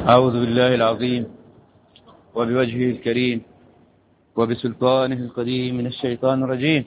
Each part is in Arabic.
أعوذ بالله العظيم وبوجهه الكريم وبسلطانه القديم من الشيطان الرجيم.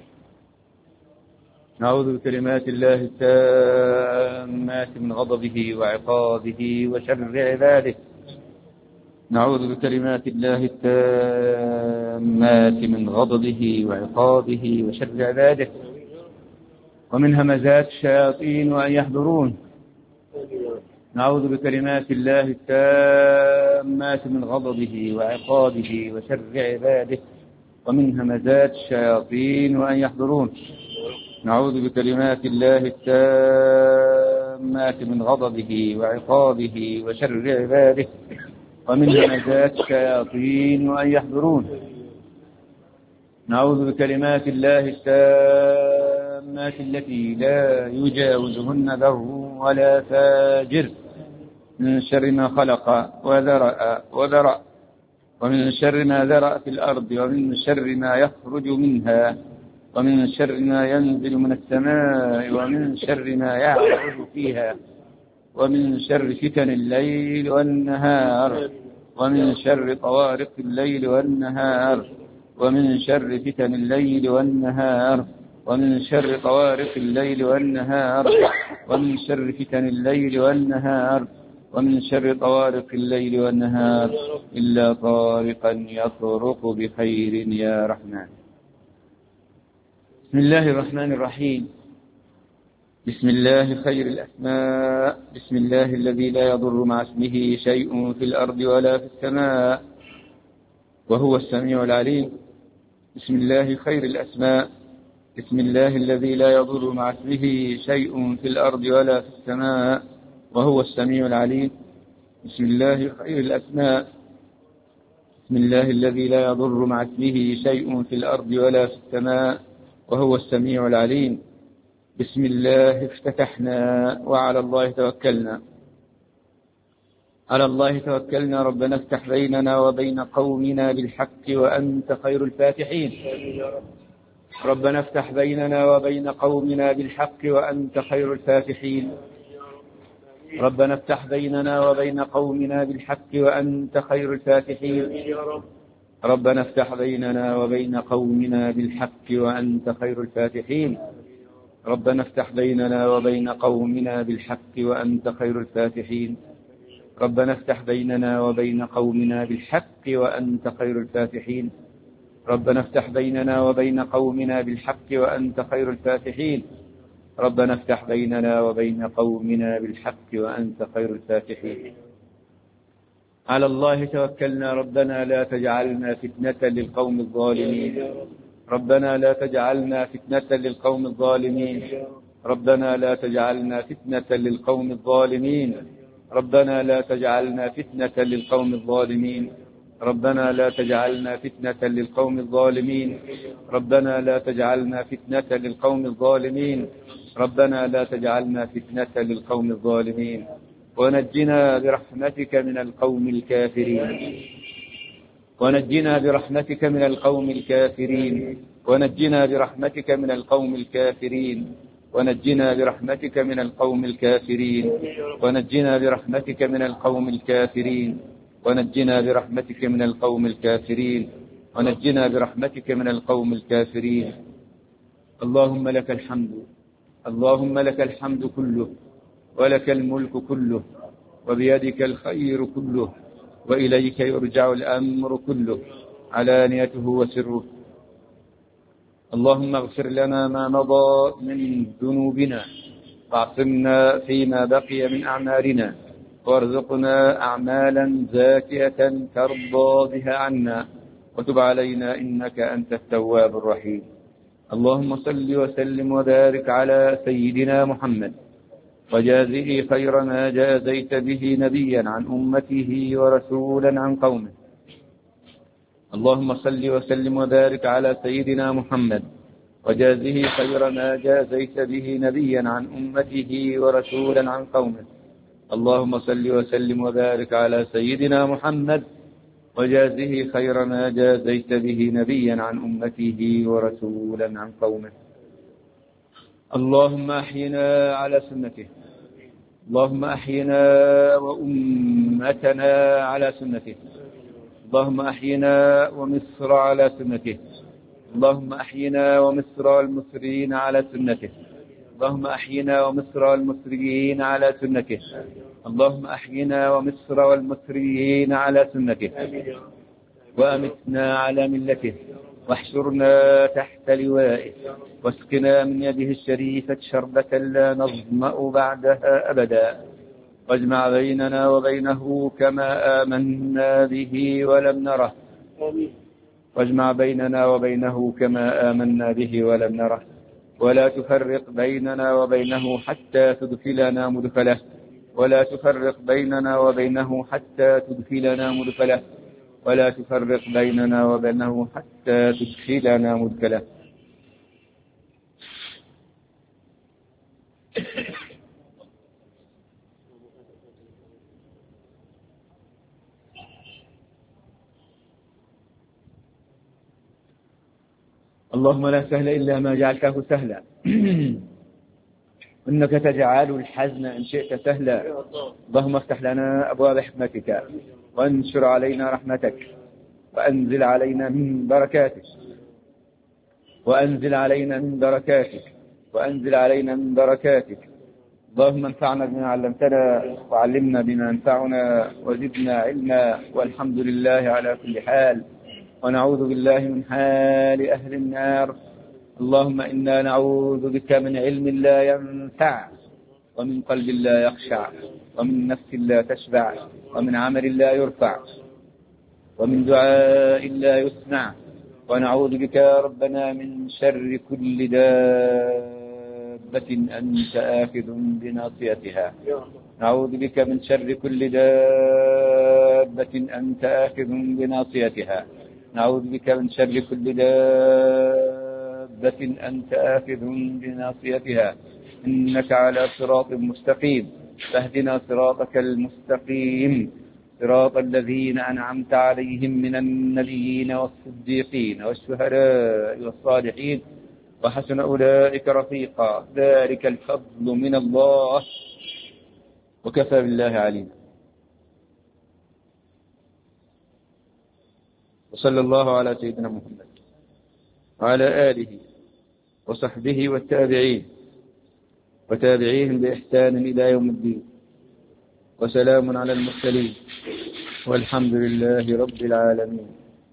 نعوذ بكلمات الله التامات من غضبه وعقابه وشر عباده. نعوذ بكلمات الله التامات من غضبه وعقابه وشر عباده ومن همزات الشياطين وأن يحضرون. نعوذ بكلمات الله التامات من غضبه وعقابه وشر عباده ومن همزات الشياطين وأن يحضرون. نعوذ بكلمات الله التامات من غضبه وعقابه وشر عباده ومن همزات الشياطين وأن يحضرون. نعوذ بكلمات الله التامات التي لا يجاوزهن بر ولا فاجر من شر ما خلق وذرأ ومن شر ما ذرأ في الأرض ومن شر ما يخرج منها ومن شر ما ينزل من السماء ومن شر ما يعرج فيها ومن شر فتن الليل والنهار ومن شر طوارق الليل والنهار ومن شر فتن الليل والنهار ومن شر طوارق الليل والنهار ومن شر فتن الليل والنهار ومن شر طوارق الليل والنهار إلا طارقا يطرق بخير يا رحمن. بسم الله الرحمن الرحيم. بسم الله خير الأسماء. بسم الله الذي لا يضر مع اسمه شيء في الأرض ولا في السماء وهو السميع العليم. بسم الله خير الأسماء. بسم الله الذي لا يضر مع اسمه شيء في الأرض ولا في السماء وهو السميع العليم. بسم الله خير الأسماء. بسم الله الذي لا يضر مع اسمه شيء في الأرض ولا في السماء وهو السميع العليم. بسم الله افتتحنا وعلى الله توكلنا. على الله توكلنا. ربنا افتح بيننا وبين قومنا بالحق وأنت خير الفاتحين. ربنا افتح بيننا وبين قومنا بالحق وأنت خير الفاتحين. ربنا افتح بيننا وبين قومنا بالحق وأنت خير الفاتحين. ربنا افتح بيننا وبين قومنا بالحق وأنت خير الفاتحين. ربنا افتح بيننا وبين قومنا بالحق وأنت خير الفاتحين. ربنا افتح بيننا وبين قومنا بالحق وأنت خير الفاتحين. ربنا افتح بيننا وبين قومنا بالحق وأنت خير الفاتحين. ربنا افتح بيننا وبين قومنا بالحق وأنت خير الفاتحين. على الله توكلنا. ربنا لا تجعلنا فتنة للقوم الظالمين. ربنا لا تجعلنا فتنة للقوم الظالمين. ربنا لا تجعلنا فتنة للقوم الظالمين. ربنا لا تجعلنا فتنة للقوم الظالمين. ربنا لا تجعلنا فتنة للقوم الظالمين. ربنا لا تجعلنا فتنة للقوم الظالمين. ربنا لا تجعلنا فتنة للقوم الظالمين. ونجنا برحمتك من القوم الكافرين. ونجنا برحمتك من القوم الكافرين. ونجنا برحمتك من القوم الكافرين. ونجنا برحمتك من القوم الكافرين. ونجنا برحمتك من القوم الكافرين. ونجنا برحمتك من القوم الكافرين. ونجنا برحمتك من القوم الكافرين. اللهم لك الحمد. اللهم لك الحمد كله ولك الملك كله وبيدك الخير كله وإليك يرجع الأمر كله علانيته وسره. اللهم اغفر لنا ما مضى من ذنوبنا واعصمنا فيما بقي من أعمالنا وارزقنا أعمالا زاكية ترضى بها عنا وتب علينا إنك أنت التواب الرحيم. اللهم صل وسلم وبارك على سيدنا محمد وجازه خير ما جازيت به نبيا عن أمته ورسولا عن قومه. اللهم صل وسلم وبارك على سيدنا محمد وجازه خير ما جازيت به نبيا عن أمته ورسولا عن قومه. اللهم صل وسلم وبارك على سيدنا محمد وجازه خير ما جازيت به نبيا عن أمته ورسولا عن قومه. اللهم أحينا على سنته. اللهم أحينا أمتنا على سنته، اللهم أحينا ومصر على سنته، اللهم أحينا ومصر والمصريين على سنته، اللهم أحينا ومصر والمصريين على سنته، اللهم أحينا ومصر والمصريين على سنته، وأمتنا على ملته، واحشرنا تحت لوائه، واسقنا من يده الشريفة شربة لا نظمأ بعدها أبدا، واجمع بيننا وبينه كما آمنا به ولم نره، واجمع بيننا وبينه كما آمنا به ولم نره، ولا تفرق بيننا وبينه حتى تدخلنا مدخله، ولا تفرق بيننا وبينه حتى تدخلنا مدخله، ولا تفرق بيننا وبينه حتى تدخلنا مدخله. اللهم لا سهل إلا ما جعلته سهلا إنك تجعل الحزن إن شئت سهلا. اللهم افتح لنا أبواب حكمتك، وانشر علينا رحمتك، وأنزل علينا من بركاتك، وأنزل علينا من بركاتك، وأنزل علينا من بركاتك. اللهم انفعنا بما علمتنا، وعلمنا بما ينفعنا، وزدنا علما، والحمد لله على كل حال، ونعوذ بالله من حال أهل النار. اللهم إنا نعوذ بك من علم لا ينفع، ومن قلب لا يخشع، ومن نفس لا تشبع، ومن عمل لا يرفع، ومن دعاء لا يسمع. ونعوذ بك يا ربنا من شر كل دابة أنت آخذ بناصيتها. نعوذ بك من شر كل دابة أنت آخذ بناصيتها. نعوذ بك من شر كل دابة أنت آخذ بناصيتها. إنك على صراط مستقيم، فاهدنا صراطك المستقيم، صراط الذين أنعمت عليهم من النبيين والصديقين والشهداء والصالحين، وحسن أولئك رفيقا. ذلك الفضل من الله، وكفى بالله عليما. وصلى الله على سيدنا محمد وعلى آله وصحبه والتابعين وتابعيهم بإحسان إلى يوم الدين، وسلام على المرسلين، والحمد لله رب العالمين.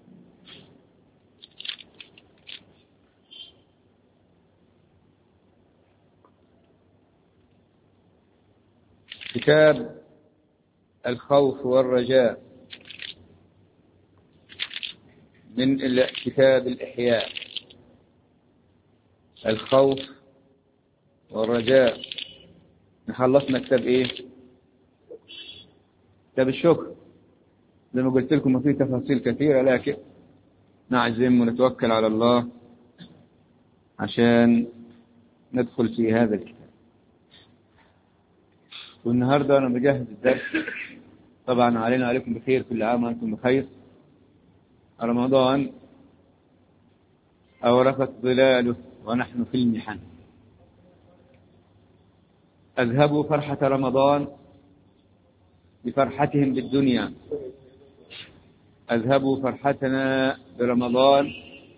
كتاب الخوف والرجاء من كتاب الإحياء. الخوف والرجاء. نخلصنا كتاب إيه؟ كتاب الشكر. زي ما قلت لكم فيه تفاصيل كثيرة، لكن نعزم ونتوكل على الله عشان ندخل في هذا الكتاب. والنهاردة أنا بجهز الدرس، طبعا علينا عليكم بخير، كل عام وأنتم بخير. رمضان أورثت ظلاله ونحن في المحن. أذهبوا فرحة رمضان بفرحتهم بالدنيا، أذهبوا فرحتنا برمضان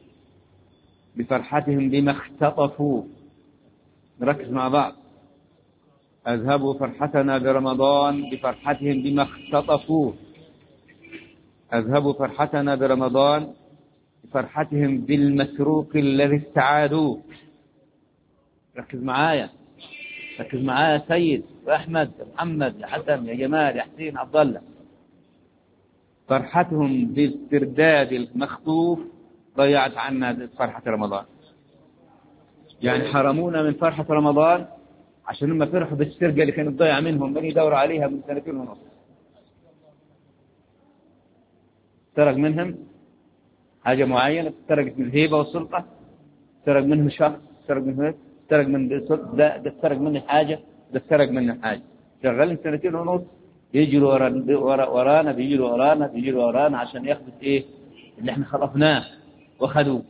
بفرحتهم بما اختطفوا. نركز مع بعض. أذهبوا فرحتنا برمضان بفرحتهم بما اختطفوا. أذهبوا فرحتنا برمضان بفرحتهم بالمسروق الذي استعادوه. ركز معايا، ركز معايا يا سيد وأحمد يا محمد يا حسن يا جمال يا حسين عبد الله. فرحتهم باسترداد المخطوف ضيعت عنا فرحة رمضان. يعني حرمونا من فرحة رمضان عشان هم فرحوا بالسرقة اللي كانت ضيعة منهم، بني دور عليها من 2.5 سنة. سرق منهم حاجة معينة، سرقت من الهيبة والسلطة، سرق منهم شخص، سرق منهم، سرق من ده سرق منه حاجة، ده سرق منه حاجة. شغالين 2.5 سنة يجروا ورانا، بيجروا ورانا عشان ياخذوا ايه اللي احنا خطفناه واخذوه.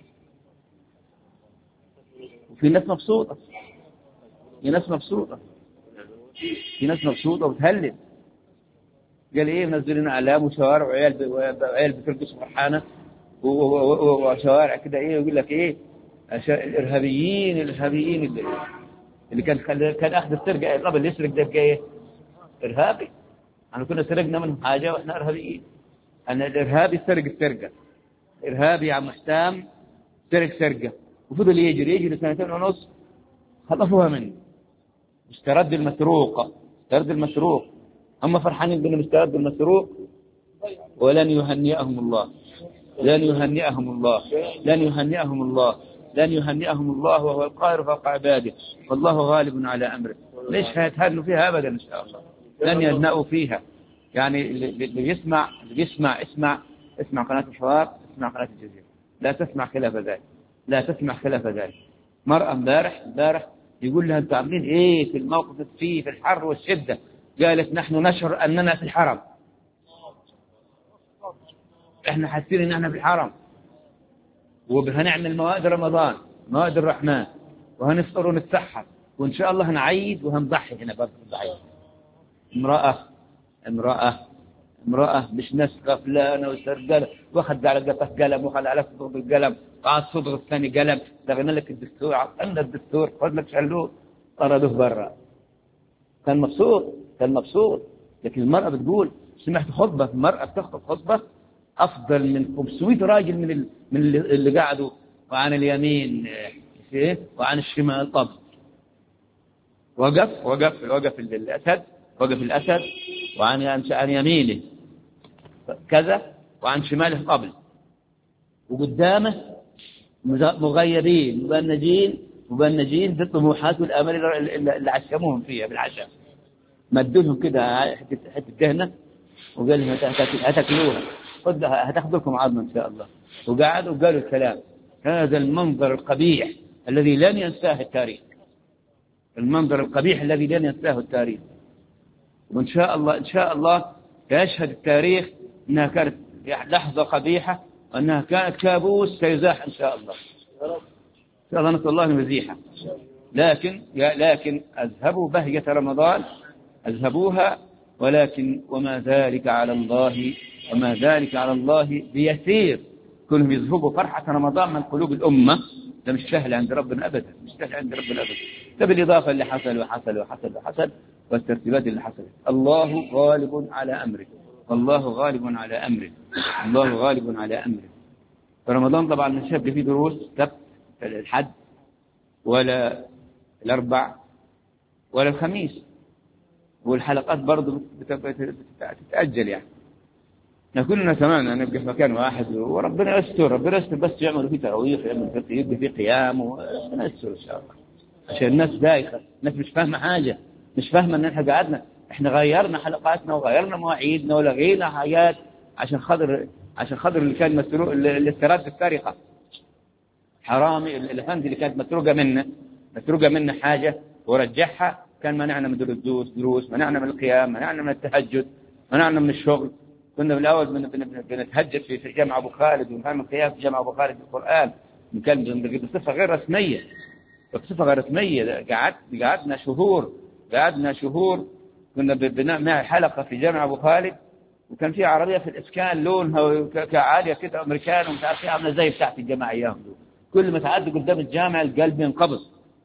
وفي ناس مبسوطة، في ناس مبسوطة وبتهلل، قال إيه منزلين أعلام وشوارع وعيال بترقص فرحانة وشوارع كده إيه، ويقول لك إيه الإرهابيين اللي كان أخذ السرقة قبل اللي يسرق ده بقى إيه إرهابي. أنا كنا سرقنا منهم حاجة وإحنا إرهابيين. أنا الإرهابي سرق السرقة، إرهابي يا عم حسام سرق سرقة وفضل يجري لسنتين ونص خطفوها منه. استرد المسروق، هم فرحانين بأنهم استردوا المسروق، ولن يهنئهم الله وهو القاهر فوق عباده والله غالب على أمره. ليش هيتهنوا فيها أبدا إن شاء الله، لن يهنئوا فيها. يعني اللي يسمع اسمع قناة الحوار، اسمع قناة الجزيرة، لا تسمع خلاف ذلك. مرأة امبارح يقول لها انتوا عاملين ايه في الموقف في الحر والشدة؟ قالت نحن نشعر اننا في الحرم، احنا حاسين ان احنا في الحرم، وهنعمل موائد رمضان، موائد الرحمن، وهنفطر ونتسحر، وان شاء الله هنعيد وهنضحي هنا برضه الضحية. امرأة مش ناس غفلانة وسرقلة، واخد على قطة قلم، واخد على صدغ القلم، قاعد صدغ الثاني قلم، لغينا لك الدستور، عطلنا الدستور، خذ لك شلوه طردوه برا. كان مبسوط. لكن المرأة بتقول سمعت خطبة، المرأة بتخطب خطبة أفضل من 500 راجل من اللي قاعدوا، وعن اليمين وعن الشمال طب. وقف الأسد وعن يمينه كذا وعن شماله قبل، وقدامه مغيبين مبنجين بالطموحات والآمال اللي عشموهم فيها بالعشاء. مدولهم كده حتة دهنة وقال لهم هتاكلوها، هتاخذ لكم عظمة إن شاء الله. وقالوا الكلام. هذا المنظر القبيح الذي لن ينساه التاريخ. وإن شاء الله يشهد التاريخ أنها كانت لحظة قبيحة، وأنها كانت كابوس سيزاح إن شاء الله. نسأل الله المزيحة. لكن أذهبوا بهجة رمضان، أذهبوها، ولكن وما ذلك على الله بيسير. كلهم يذهبوا فرحة رمضان من قلوب الأمة، ده مش سهل عند ربنا أبدا، بالإضافة اللي حصل والترتيبات اللي حصلت. الله غالب على أمره. فرمضان طبعا مش هيبقى فيه دروس سبت الحد ولا الأربع ولا الخميس، والحلقات برضو بتتأجل. يعني كلنا نتمنى نبقى في مكان واحد، وربنا يستر بس يعملوا فيه تراويح، يبقى فيه قيام، وربنا يستر إن شاء الله. عشان الناس دايخة، الناس مش فاهمة حاجة، مش فاهمة ان احنا غيرنا حلقاتنا وغيرنا مواعيدنا ولغينا حاجات عشان خاطر اللي كان مسروق، اللي استرد السرقة حرامي الافندي اللي كانت مسروقة منه حاجة ورجعها، كان منعنا من دروس، منعنا من القيام، منعنا من التهجد، منعنا من الشغل. كنا بالاول بنتهجد في جامع ابو خالد، ونفهم القيام في جامع ابو خالد بالقرآن، كان بصفة غير رسمية. قعدنا شهور كنا بنعمل حلقة في جامع أبو خالد، وكان في عربية في الإسكان لونها كعالية كده أمريكان ومش عارف عاملة زي بتاعت الجامعة أيام دول. كل ما تعدي قدام الجامع القلب ينقبض.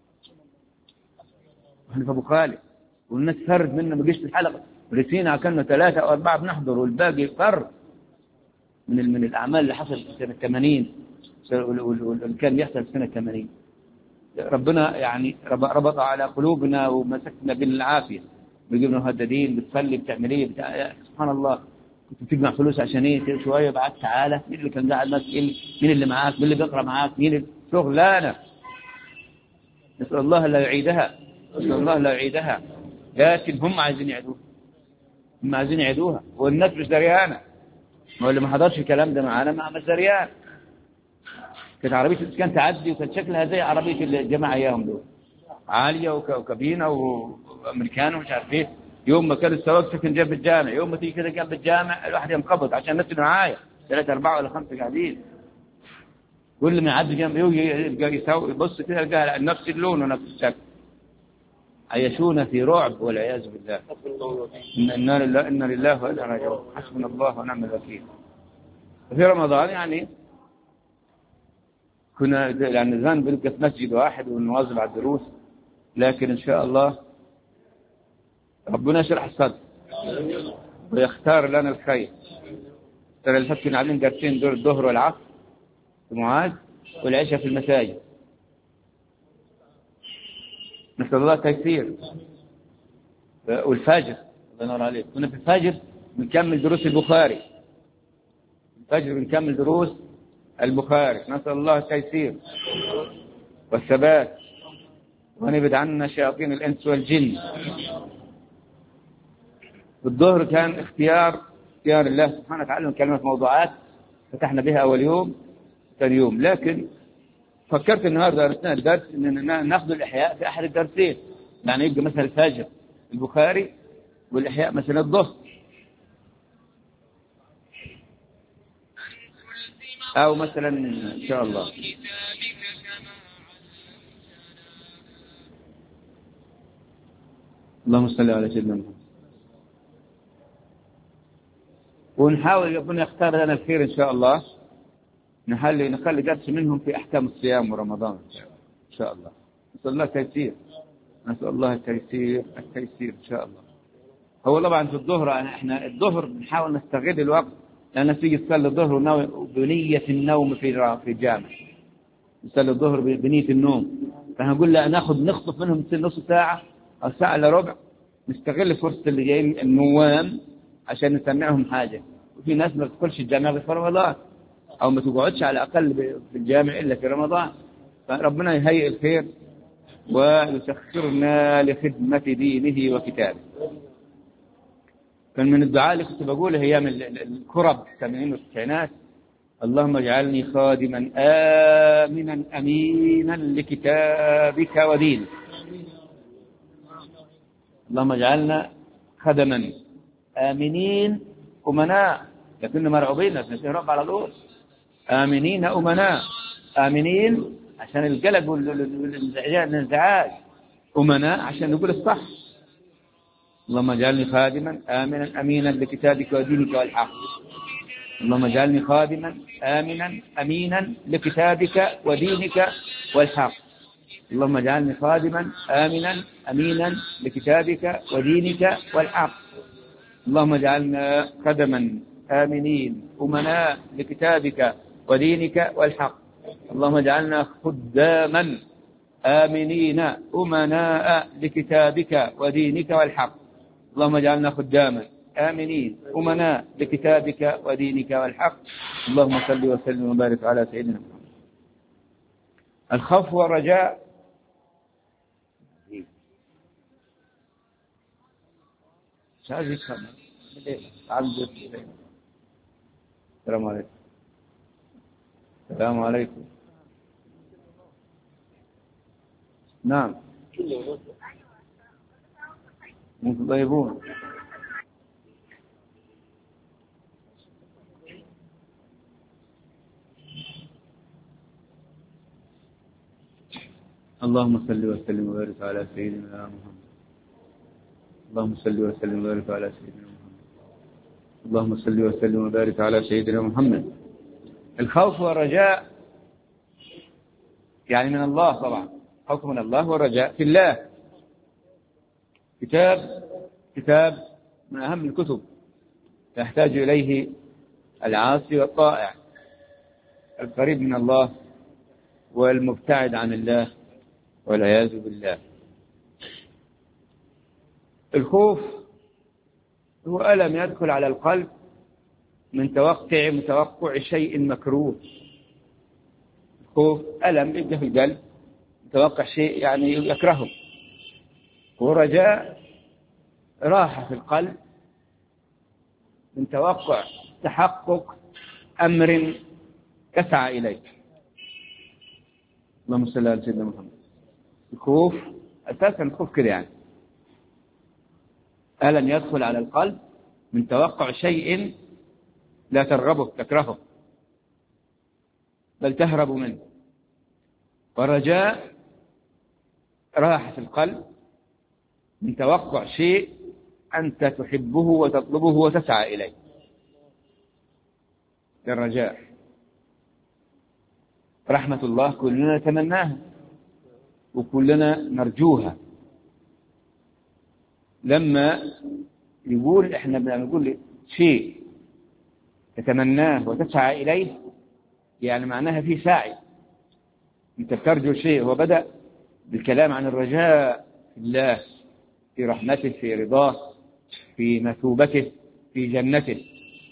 احنا في أبو خالد والناس فرد منا ما جيش الحلقة، رسينا كنا 3 أو 4 بنحضر، والباقي فرد من الأعمال اللي حصلت في سنة 80 واللي كان بيحصل في سنة 80. ربنا يعني ربط على قلوبنا ومسكنا بالعافية، بيجيبنا مهددين، بتصلي بتعمليه سبحان الله. كنت بتجمع فلوس عشان ايه؟ شوية بعد تعالى مين اللي كان قاعد ماسك، مين اللي معاك، مين اللي بيقرأ معاك، مين شغلانة. نسأل الله لا يعيدها. لكن هم عايزين يعيدوها، والناس مش دريانة. هو اللي ما حضرش الكلام ده معانا ما عمل دريان. كانت عربية الإسكان تعدي وكانت شكلها زي عربية الجماعة أيام دول، عالية وكابينة وأمريكان ومش عارف إيه. يوم ما كان السواق سكن جنب الجامع، يوم ما تيجي كده جنب الجامع الواحد ينقبض عشان الناس اللي معايا 3 4 ولا 5 قاعدين، كل ما يعدي جنبه يبقى يبص كده يلقاها نفس اللون ونفس الشكل. عيشونا في رعب والعياذ بالله. إنا لله وإنا راجعون، حسبنا الله ونعم الوكيل. في رمضان يعني كنا يعني زمان بنبقى في مسجد واحد ونواظب على الدروس، لكن إن شاء الله ربنا يشرح الصدر ويختار لنا الخير. ترى اللي كنا عاملين درسين دور الظهر والعصر في معاذ، والعشاء في المساجد. نسأل الله تيسير. والفجر الله ينور عليك، كنا في الفجر بنكمل دروس البخاري. الفجر بنكمل دروس البخاري، نسأل الله التيسير والثبات، ونبعد عنا شياطين الإنس والجن. الظهر كان اختيار الله سبحانه وتعالى، كلمة موضوعات فتحنا بها أول يوم ثاني يوم، لكن فكرت النهارده أثناء الدرس إننا ناخذ الإحياء في أحد الدرسين، يعني يبقى مثلا الفجر البخاري والإحياء مثلا الظهر، أو مثلا إن شاء الله اللهم صل على سيدنا محمد. ونحاول ربنا يختار لنا الخير إن شاء الله، نخلي درس منهم في أحكام الصيام ورمضان إن شاء الله. نسأل الله التيسير، نسأل الله التيسير إن شاء الله. هو طبعا في الظهر احنا الظهر بنحاول نستغل الوقت، لأن تيجي تصلي الظهر بنية النوم في الجامع، نصلي الظهر بنية النوم، فهنقول لا نخطف منهم نص ساعة أو ساعة إلا ربع، نستغل فرصة اللي جايين النوام عشان نسمعهم حاجة. وفي ناس ما بتدخلش الجامع غير في رمضان، أو ما تقعدش على الأقل في الجامع إلا في رمضان، فربنا يهيئ الخير ويسخرنا لخدمة دينه وكتابه. كان من الدعاء اللي كنت بقوله أيام الكرب الثمانين والتسعينات: اللهم اجعلني خادما آمنا أمينا لكتابك ودينك. اللهم اجعلنا خدما آمنين أمناء، لكن مرعوبين نتهرب على طول. آمنين أمناء، آمنين عشان القلق والانزعاج، أمناء عشان نقول الصح. اللهم اجعلني خادما آمنا أمينا لكتابك ودينك والحق. اللهم اجعلني خادما آمنا أمينا لكتابك ودينك والحق. اللهم اجعلني خادما آمنا أمينا لكتابك ودينك والحق. اللهم اجعلنا خدما آمنين أمناء لكتابك ودينك والحق. اللهم اجعلنا خداما آمنين أمناء لكتابك ودينك والحق. اللهم اجعلنا خداما آمنين أمناء لكتابك ودينك والحق. اللهم صل وسلم وبارك على سيدنا محمد. الخوف والرجاء. السلام عليكم. السلام عليكم. نعم انتم طيبون. اللهم صل وسلم وبارك على سيدنا محمد. اللهم صل وسلم وبارك على سيدنا محمد. اللهم صل وسلم وبارك على سيدنا محمد. الخوف والرجاء يعني من الله طبعا، خوف من الله والرجاء في الله. كتاب من أهم الكتب يحتاج إليه العاصي والطائع، القريب من الله والمبتعد عن الله والعياذ بالله. الخوف هو ألم يدخل على القلب من متوقع شيء مكروه. الخوف ألم يبقى في القلب متوقع شيء يعني يكرهه. ورجاء راحة في القلب من توقع تحقق أمر تسعى إليه. اللهم صل على سيدنا محمد. الخوف أساسا الخوف كده يعني ألم يدخل على القلب من توقع شيء لا ترغبه تكرهه بل تهرب منه. والرجاء راحة في القلب من توقع شيء أنت تحبه وتطلبه وتسعى إليه. الرجاء رحمة الله كلنا نتمناها وكلنا نرجوها. لما يقول إحنا بنقول شيء تتمناه وتسعى إليه، يعني معناها في سعي، أنت بترجو شيء. هو بدأ بالكلام عن الرجاء في الله، في رحمته، في رضاه، في مثوبته، في جنته.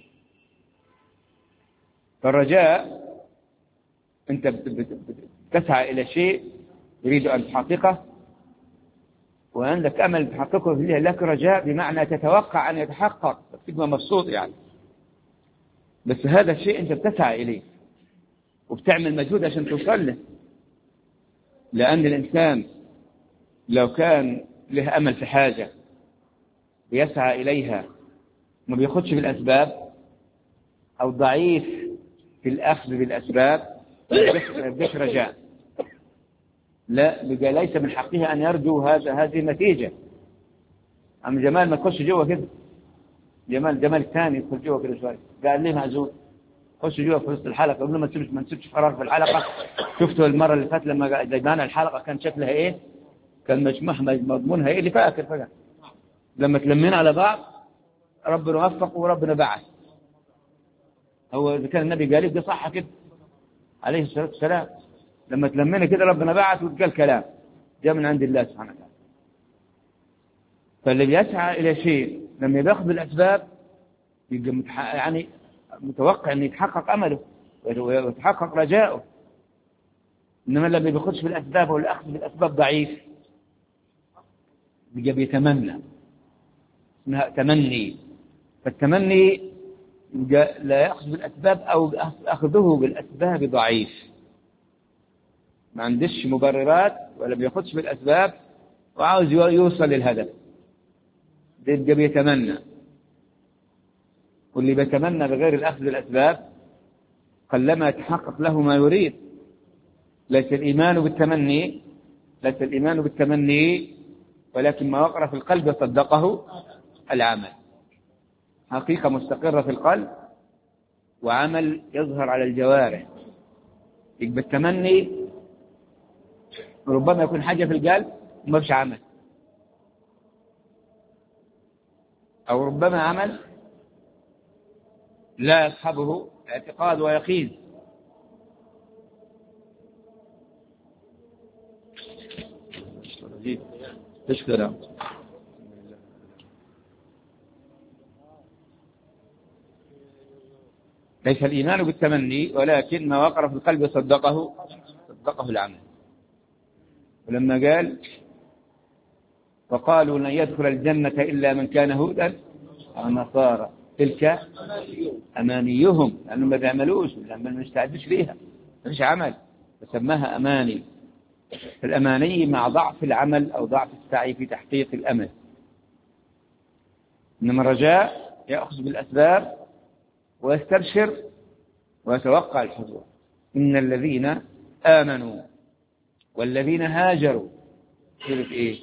فالرجاء أنت تسعى إلى شيء تريد أن تحققه وعندك أمل تحققه فيه، لك رجاء بمعنى تتوقع أن يتحقق، تبقى مبسوط يعني. بس هذا الشيء أنت بتسعى إليه وبتعمل مجهود عشان توصل له. لأن الإنسان لو كان له أمل في حاجة ويسعى إليها ما بياخدش بالأسباب، أو ضعيف في الأخذ بالأسباب، يبقى رجاء. لا، بقى ليس من حقه أن يرجو هذه النتيجة. عم جمال ما تخش جوا كده، جمال الثاني يدخل جوا كده شوية، قال لي معزول خش جوا في وسط الحلقة، قبل ما تسيبش قرار في الحلقة. شفتوا المرة اللي فاتت لما جبنا الحلقة كان شكلها إيه؟ كان مضمونها إيه اللي فاكر فجأة لما تلمين على بعض ربنا وفق وربنا بعث. هو إذا كان النبي قال ده صح كده عليه الصلاة والسلام، لما تلمينا كده ربنا بعث وتقال كلام جاء من عند الله سبحانه وتعالى. فاللي بيسعى إلى شيء لما يأخذ بالأسباب يبقى يعني متوقع أن يتحقق أمله ويتحقق رجاؤه. إنما لما بياخدش بالأسباب والأخذ بالأسباب ضعيف يبقى بيتمنى، اسمها تمني. فالتمني لا يأخذ بالأسباب أو أخذه بالأسباب ضعيف، ما عندش مبررات ولا بياخدش بالأسباب وعاوز يوصل للهدف، يبقى بيتمنى. واللي بيتمنى بغير الأخذ بالأسباب قلما يتحقق له ما يريد. ليس الإيمان بالتمني ولكن ما وقر في القلب صدقه العمل. حقيقة مستقرة في القلب وعمل يظهر على الجوارح. يبقى التمني ربما يكون حاجة في القلب وما فيش عمل، أو ربما عمل لا يصحبه اعتقاد ويقين. تشكر. ليس الإيمان بالتمني ولكن ما وقر في القلب صدقه العمل. ولما قال وقالوا لن يدخل الجنة إلا من كان هودا أو نصارى تلك أمانيهم، لأنهم ما بيعملوش لأنهم ما يستعدوش ليها، ما فيش عمل فسماها أماني. الأماني مع ضعف العمل أو ضعف السعي في تحقيق الأمل. إنما الرجاء يأخذ بالأسباب ويستبشر ويتوقع الحضور. إن الذين آمنوا والذين هاجروا سورة إيه؟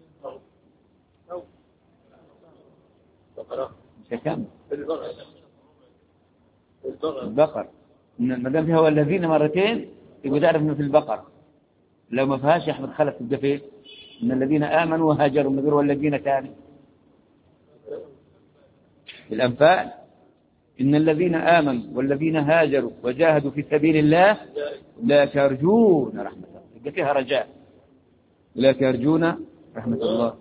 البقر. ما دام فيها والذين مرتين يبقى تعرف إنه في البقر. لو ما فيهاش يا أحمد خلف تبقى فيه إن الذين آمنوا وهاجروا من غير والذين ثاني الأنفال. إن الذين آمنوا والذين هاجروا وجاهدوا في سبيل الله لا يرجون رحمة الله. يبقى فيها رجاء، لا يرجون رحمة الله.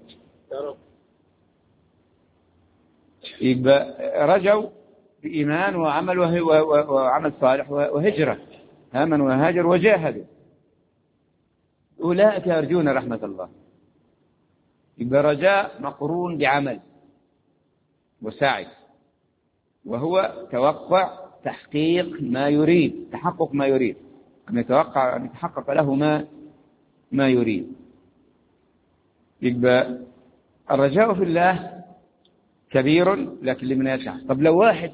يبقى رجوا بإيمان وعمل وعمل صالح وهجرة، آمنوا وهاجروا وجاهدوا، أولئك يرجون رحمة الله. يبقى رجاء مقرون بعمل وسعي، وهو توقع تحقيق ما يريد، تحقق ما يريد، أن يتوقع أن يتحقق له ما يريد. يبقى الرجاء في الله كبير لكن لمن يسعى. طب لو واحد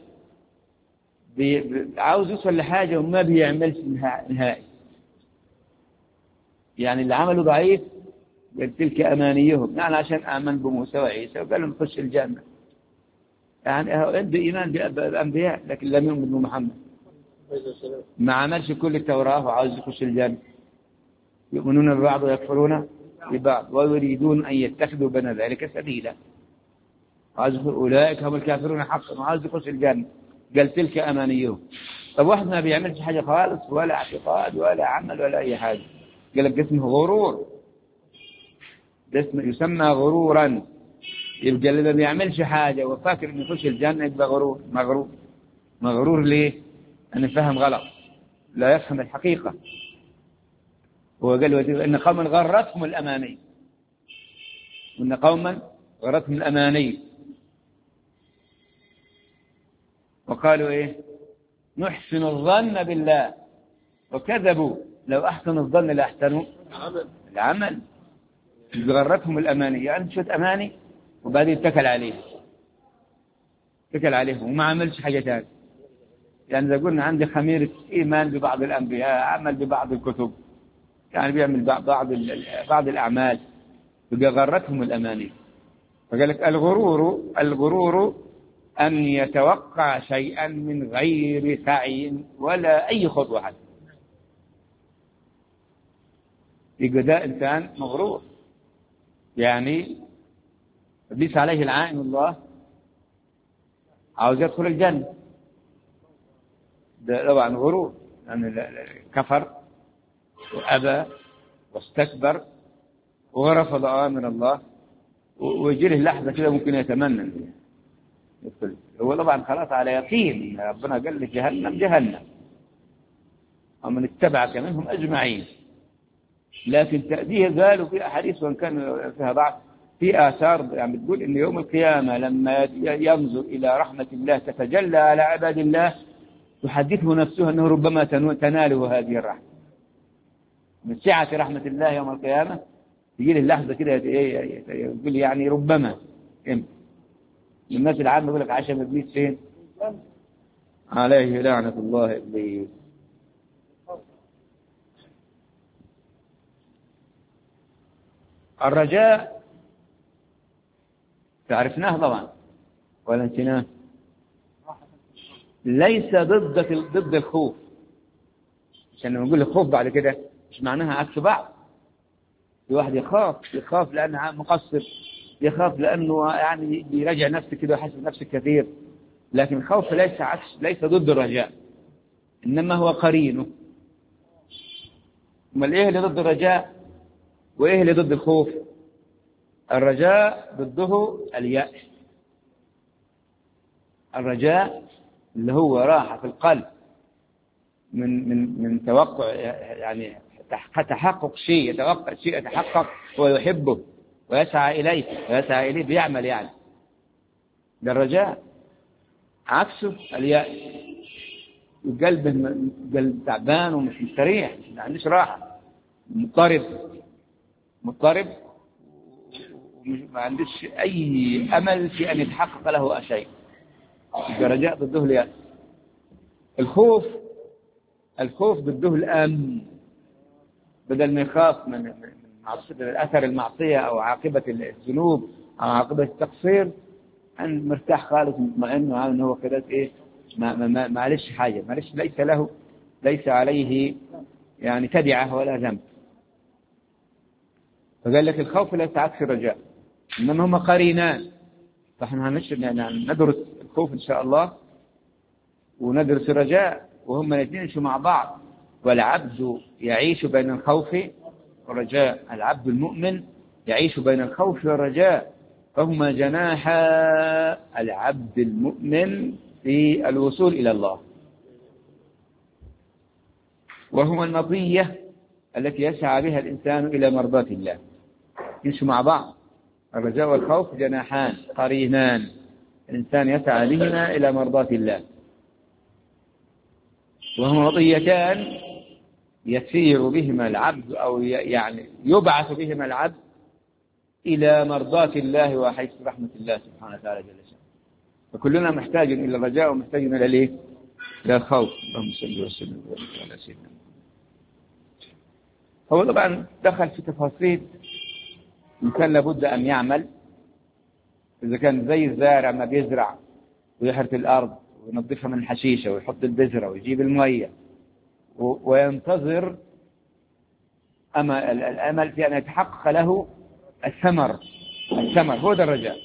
عاوز يوصل لحاجة وما بيعملش نهائي، يعني اللي عمله ضعيف قال تلك أمانيهم، يعني عشان آمن بموسى وعيسى وقال لهم خش الجنة، يعني عنده إيمان بالأنبياء لكن لم يؤمن بمحمد، ما عملش كل التوراة وعاوز يخش الجنة. يؤمنون ببعض ويكفرون ببعض ويريدون أن يتخذوا بين ذلك سبيلا، أولئك هم الكافرون حقا وعاوز يخش الجنة. قال تلك أمانيهم. طب واحد ما بيعملش حاجة خالص ولا اعتقاد ولا عمل ولا أي حاجة، قال لك اسمه غرور، يسمى غرورا. يبقى اللي ما بيعملش حاجة وفاكر إنه يخش الجنة يبقى مغرور. مغرور ليه؟ أنه فهم غلط، لا يفهم الحقيقة. هو قال إن قوما غرتهم الأماني، وإن قوما غرتهم الأماني، وقالوا إيه؟ نحسن الظن بالله، وكذبوا لو أحسنوا الظن لأحسنوا العمل. غرتهم الأماني، يعني شوية أماني وبعدين اتكل عليهم وما عملش حاجة تانية. يعني إذا قلنا عندي خميرة إيمان ببعض الأنبياء، عمل ببعض الكتب، يعني بيعمل بعض الأعمال، يبقى غرتهم الأماني. فقال لك الغرور أن يتوقع شيئا من غير سعي ولا أي خطوة حتى، يبقى ده إنسان مغرور. يعني إبليس عليه العائن الله عاوز يدخل الجنة، ده طبعا غرور، يعني كفر وأبى واستكبر ورفض أوامر الله، ويجي له لحظة كده ممكن يتمنى يدخل. هو طبعا خلاص على يقين، ربنا قال له جهنم ومن اتبعك منهم أجمعين. لكن تأديه قالوا في أحاديث وإن كان فيها ضعف، في آثار يعني بتقول إن يوم القيامة لما ينظر إلى رحمة الله تتجلى على عباد الله، تحدثه نفسه أنه ربما تناله هذه الرحمة من سعة رحمة الله يوم القيامة. يجي له لحظة كده يقول يعني ربما الناس العامة يقول لك عشم إبليس فين؟ عليه لعنة الله إبليس. الرجاء تعرفناه طبعا ولا نسيناه؟ ليس ضد الخوف، عشان لما نقول الخوف بعد كده مش معناها عكس بعض. في واحد يخاف لأنه مقصر، يخاف لأنه يعني بيراجع نفسه كده ويحسب نفسه كثير. لكن الخوف ليس ضد الرجاء، إنما هو قرينه. أمال إيه اللي ضد الرجاء وإيه اللي ضد الخوف؟ الرجاء ضده اليأس. الرجاء اللي هو راحة في القلب من توقع، يعني تحقق شيء، يتوقع شيء يتحقق ويحبه ويسعى إليه بيعمل، يعني ده الرجاء. عكسه اليأس، قلب تعبان ومش مستريح، ما عندوش راحة، مضطرب وما عندوش أي أمل في أن يتحقق له شيء. الرجاء ضده اليأس. الخوف ضده الأمن، بدل ما يخاف من أثر المعصية أو عاقبة الذنوب أو عاقبة التقصير، أن مرتاح خالص مطمئن وعارف أنه هو كده إيه، معلش حاجة، ليس عليه يعني تبعة ولا ذنب. فقال لك الخوف ليس عكس الرجاء، إنما هما قرينان. فإحنا ندرس الخوف إن شاء الله وندرس الرجاء، وهما الاثنين يمشوا مع بعض. والعبد يعيش بين الخوف والرجاء، العبد المؤمن يعيش بين الخوف والرجاء، فهما جناحا العبد المؤمن في الوصول إلى الله، وهما المطية التي يسعى بها الإنسان إلى مرضاة الله. يمشوا مع بعض، الرجاء والخوف جناحان قرينان، الإنسان يسعى بهما إلى مرضاة الله، وهما مطيتان يسير بهما العبد، أو يعني يبعث بهما العبد إلى مرضاة الله وحيث رحمة الله سبحانه وتعالى جل شأنه. فكلنا محتاج إلى الرجاء ومحتاج إلى الإيه؟ إلى الخوف. اللهم صل وسلم على سيدنا. هو طبعا دخل في تفاصيل الإنسان لابد أن يعمل. إذا كان زي الزارع ما بيزرع ويحرث الأرض وينظفها من الحشيشة ويحط البذرة ويجيب المية وينتظر الأمل في أن يتحقق له الثمر هو ده الرجاء.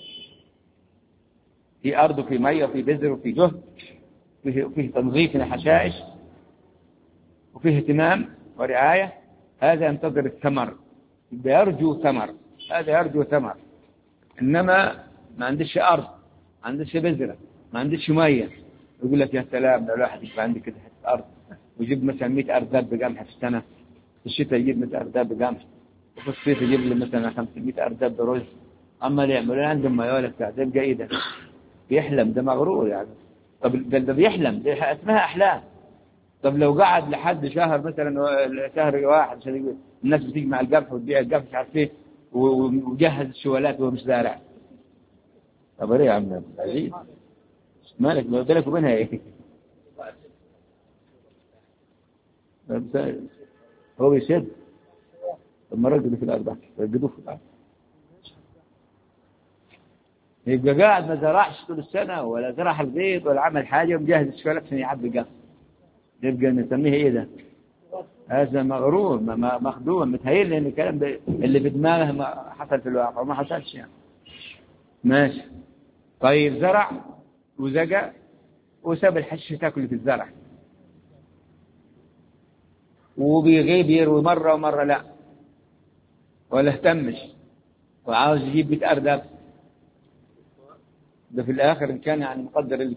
في أرض وفي مية وفي بذر وفي جهد وفيه تنظيف للحشائش وفيه اهتمام ورعاية، هذا ينتظر الثمر، يرجو ثمر، هذا يرجو ثمر. إنما ما عندش أرض، ما عندش بذرة، ما عندش مية، يقول لك يا سلام لو الواحد يبقى عندي كده حتة أرض ويجيب مثلا 100 أرداب بقمح في السنة، في الشتاء يجيب 100 أرداب بقمح، وفي الصيف يجيب له مثلا 500 أرداب برز. أما اللي يعملوا عندهم ما يولد بتاع ده بقى إيه ده؟ بيحلم، ده مغرور يعني. طب ده بيحلم، ده اسمها أحلام. طب لو قعد لحد شهر مثلا، شهر واحد عشان يقول الناس بتيجي مع القمح وتبيع القمح مش عارف ايه وجهز الشوالات وهو مش زارع. طب ايه يا عم عزيز مالك بينك وبينها ايه؟ هو بيشد. طب ما رجله في الارض، رجلوه في الارض، يبقى قاعد ما زرعش طول السنه ولا زرع البيض ولا عمل حاجه ومجهز الشوالات عشان يعبي قمح، يبقى نسميه ايه ده؟ هذا مغرور، مخدوم، متهيأ ان الكلام ده اللي في دماغه ما حصل في الواقع وما حصلش يعني. ماشي. طيب زرع وزقى وساب الحشيش تاكل في الزرع وبيغيب يروي مرة ومرة لا، ولا اهتمش وعاوز يجيب بيت أردب، ده في الآخر إن كان يعني مقدر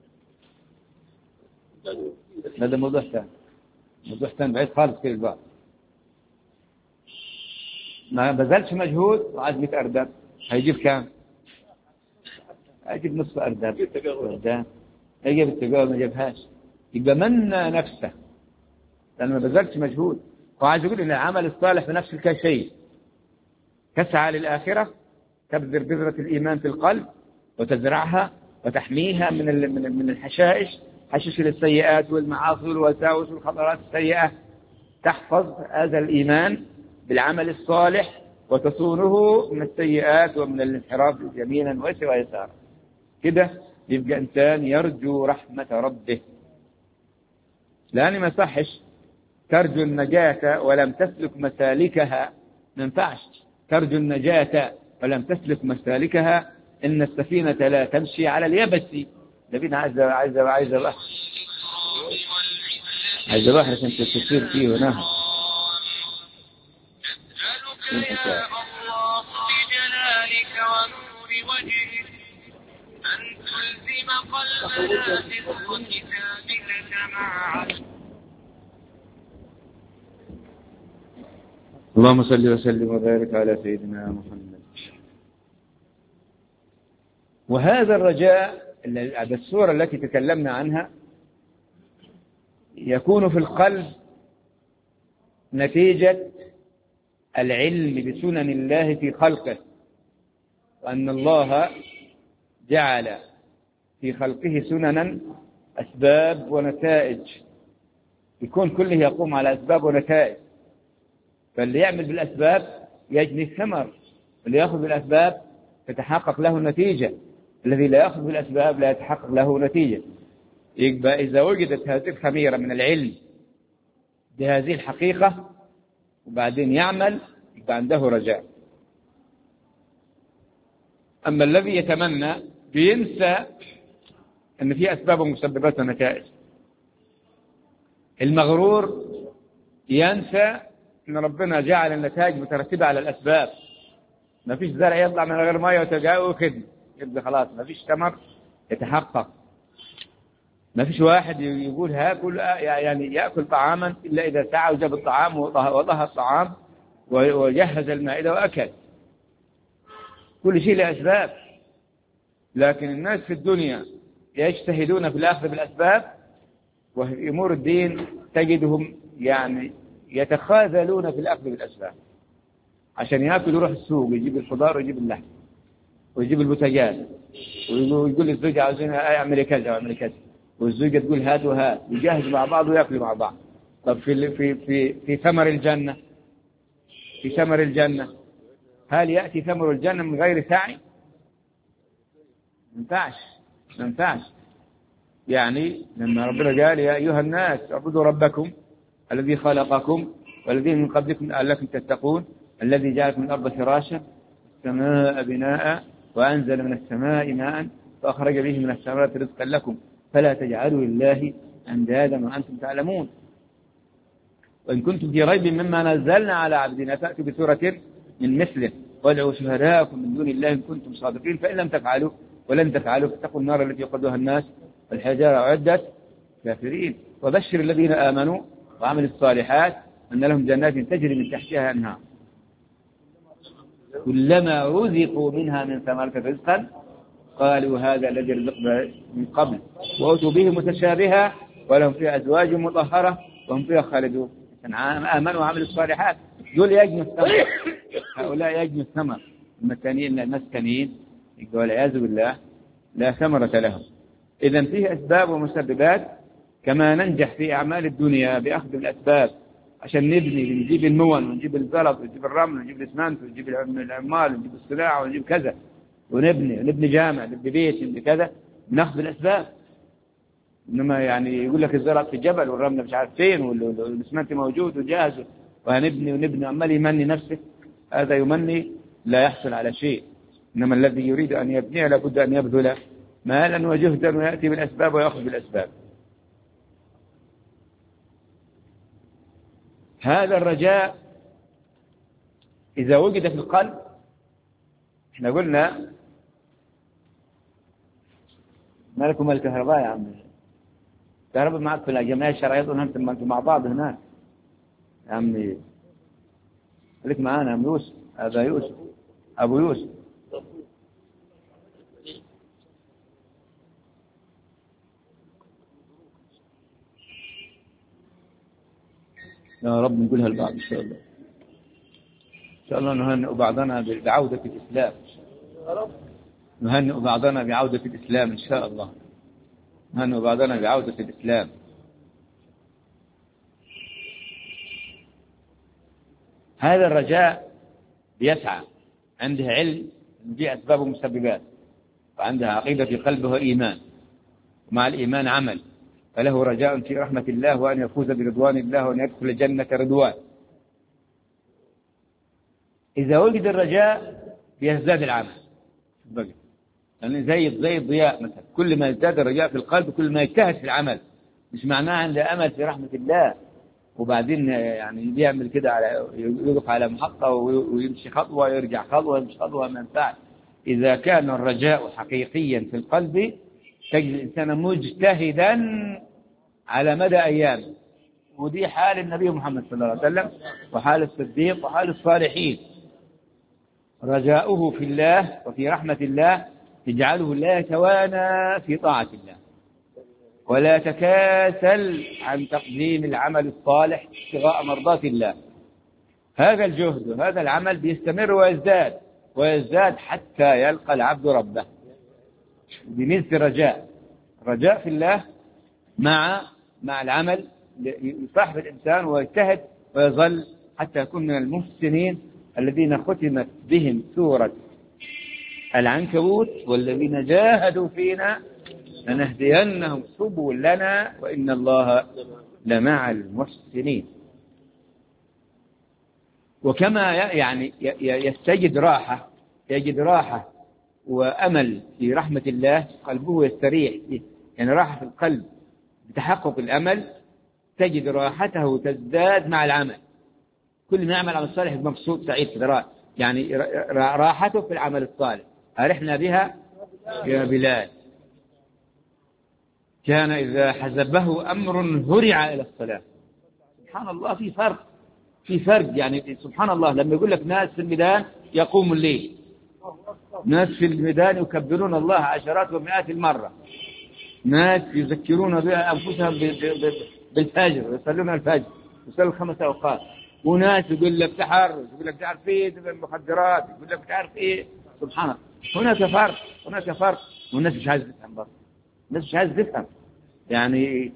هذا موضوع ثاني، موضوع ثاني بعيد خالص في البعض. ما بذلش مجهود وعايز بيت أردب، هيجيب كام؟ هيجيب نصف أردب، هيجيب التجاوز ما جابهاش، يبقى منى نفسه لأنه ما بذلش مجهود. وعايز يقول إن العمل الصالح في نفس الشيء، تسعى للآخرة، تبذر بذرة الإيمان في القلب وتزرعها وتحميها من الحشائش، حشيش السيئات والمعاصي والوساوس والخطرات السيئة، تحفظ هذا الإيمان بالعمل الصالح وتصونه من السيئات ومن الانحراف يمينا ويسارا. كده يبقى إنسان يرجو رحمة ربه. لأن ما صحش ترجو النجاة ولم تسلك مسالكها، ما ينفعش ترجو النجاة ولم تسلك مسالكها، إن السفينة لا تمشي على اليبس. السفينة عايزة بحر عشان تسير فيه ونهر. أسألك يا الله بجلالك ونور وجهك أن تلزم قلبنا حفظ كتابك كما اللهم صل وسلم وبارك على سيدنا محمد. وهذا الرجاء الصورة التي تكلمنا عنها يكون في القلب نتيجة العلم بسنن الله في خلقه، وأن الله جعل في خلقه سننا أسباب ونتائج، يكون كله يقوم على أسباب ونتائج. فاللي يعمل بالأسباب يجني الثمر، واللي يأخذ بالأسباب تتحقق له النتيجة، الذي لا يأخذ بالأسباب لا يتحقق له نتيجة. يبقى إذا وجدت هذه الخميرة من العلم بهذه الحقيقة وبعدين يعمل، يبقى عنده رجاء. أما الذي يتمنى بينسى أن في أسباب ومسببات ونتائج. المغرور ينسى أن ربنا جعل النتائج مترتبة على الأسباب. ما فيش زرع يطلع من غير مية وتجاوه وخدمة، يبقى خلاص ما فيش ثمر يتحقق. ما فيش واحد يقول هاكل يعني يأكل طعاما إلا إذا سعى وجاب الطعام وضع الطعام وجهز المائدة وأكل. كل شيء له أسباب. لكن الناس في الدنيا يجتهدون في الأخذ بالأسباب، وفي أمور الدين تجدهم يعني يتخاذلون في الأخذ بالأسباب. عشان يأكل يروح السوق يجيب الخضار ويجيب اللحم ويجيب البوتاجاز ويقول للزوجة عاوزين أعمل كذا وأعمل كذا، والزوجة تقول هات وهات، يجهز مع بعض ويأكلوا مع بعض. طب في ثمر الجنة، في ثمر الجنة هل يأتي ثمر الجنة من غير سعي؟ ما ينفعش. يعني لما ربنا قال يا أيها الناس اعبدوا ربكم الذي خلقكم والذين من قبلكم لعلكم تتقون الذي جعل من الأرض فراشا السماء بناء وأنزل من السماء ماء فأخرج به من الثمرات رزقا لكم فلا تجعلوا لله أندادا وأنتم تعلمون وإن كنتم في ريب مما نزلنا على عبدنا فأتوا بسورة من مثله وادعوا شهداءكم من دون الله إن كنتم صادقين فإن لم تفعلوا ولن تفعلوا فاتقوا النار التي يوقدها الناس والحجارة أعدت كافرين وبشر الذين آمنوا وعملوا الصالحات أن لهم جنات تجري من تحتها أنهار كلما رزقوا منها من ثمرة رزقا قالوا هذا الذي رزقنا من قبل وأتوا به متشابها ولهم فيها أزواج مطهرة وهم فيها خالدون آمنوا وعملوا الصالحات دول يجنوا الثمر هؤلاء يجنوا الثمر المتانين المسكنين والعياذ بالله لا ثمرة لهم. إذن فيه أسباب ومسببات كما ننجح في أعمال الدنيا بأخذ الأسباب عشان نبني نجيب المون ونجيب الزلط ونجيب الرمل ونجيب الإسمنت ونجيب العمال ونجيب الصناعة ونجيب كذا ونبني جامع نبني بيت نبني كذا بناخذ الأسباب. إنما يعني يقول لك الزلط في الجبل والرمل مش عارف فين والإسمنت موجود وجاهز وهنبني عمال يمني نفسه هذا يمني لا يحصل على شيء. إنما الذي يريد أن يبني لابد أن يبذل مالا وجهدا ويأتي بالأسباب ويأخذ بالأسباب. هذا الرجاء إذا وجد في القلب احنا قلنا مالكم الكهرباء يا عمي الكهرباء معك في الجمعية الشرعية أنتم مع بعض هناك يا عمي خليك معانا يا يوسف هذا يوسف أبو يوسف يا رب نقولها البعض إن شاء الله. إن شاء الله نهنئ بعضنا بعودة الإسلام نهنئ بعضنا بعودة الإسلام إن شاء الله نهنئ بعضنا بعودة الإسلام. هذا الرجاء بيسعى عنده علم دي أسباب ومسببات وعنده عقيدة في قلبه إيمان ومع الإيمان عمل فله رجاء في رحمة الله وأن يفوز برضوان الله وأن يدخل جنة رضوان. إذا وجد الرجاء بيزداد العمل يعني زي الضياء مثلا كل ما يزداد الرجاء في القلب كل ما يجتهد في العمل مش معناه عنده أمل في رحمة الله وبعدين يعني بيعمل كده يوقف على محطة ويمشي خطوة ويرجع خطوة ويمشي خطوة ما ينفعش. إذا كان الرجاء حقيقيا في القلب تجد الإنسان مجتهدا على مدى أيام ودي حال النبي محمد صلى الله عليه وسلم وحال الصديق وحال الصالحين. رجاؤه في الله وفي رحمة الله يجعله لا يتوانى في طاعة الله ولا تكاسل عن تقديم العمل الصالح ابتغاء مرضات الله. هذا الجهد وهذا العمل بيستمر ويزداد حتى يلقى العبد ربه بمثل رجاء في الله مع العمل يصاحب الإنسان ويجتهد ويظل حتى يكون من المحسنين الذين ختمت بهم سورة العنكبوت والذين جاهدوا فينا لنهدينهم سبلنا وإن الله لمع المحسنين. وكما يعني يجد راحة وأمل في رحمة الله قلبه يستريح يعني راحة في القلب بتحقق الأمل تجد راحته تزداد مع العمل كل ما يعمل عمل صالح مبسوط سعيد يعني راحته في العمل الصالح. أرحنا بها يا بلال كان إذا حزبه أمر هرع إلى الصلاة. سبحان الله في فرق يعني سبحان الله لما يقول لك ناس في الميدان يقوم الليل ناس في الميدان يكبرون الله عشرات ومئات المرة ناس يذكرون بها أنفسهم بالفجر ويصلون الفجر يصلون 5 أوقات وناس يقول لك تحرش يقول لك تعرف ايه المخدرات يقول لك تعرف ايه سبحان الله. هناك فرق والناس مش عايزة تفهم برضه الناس مش عايزة تفهم يعني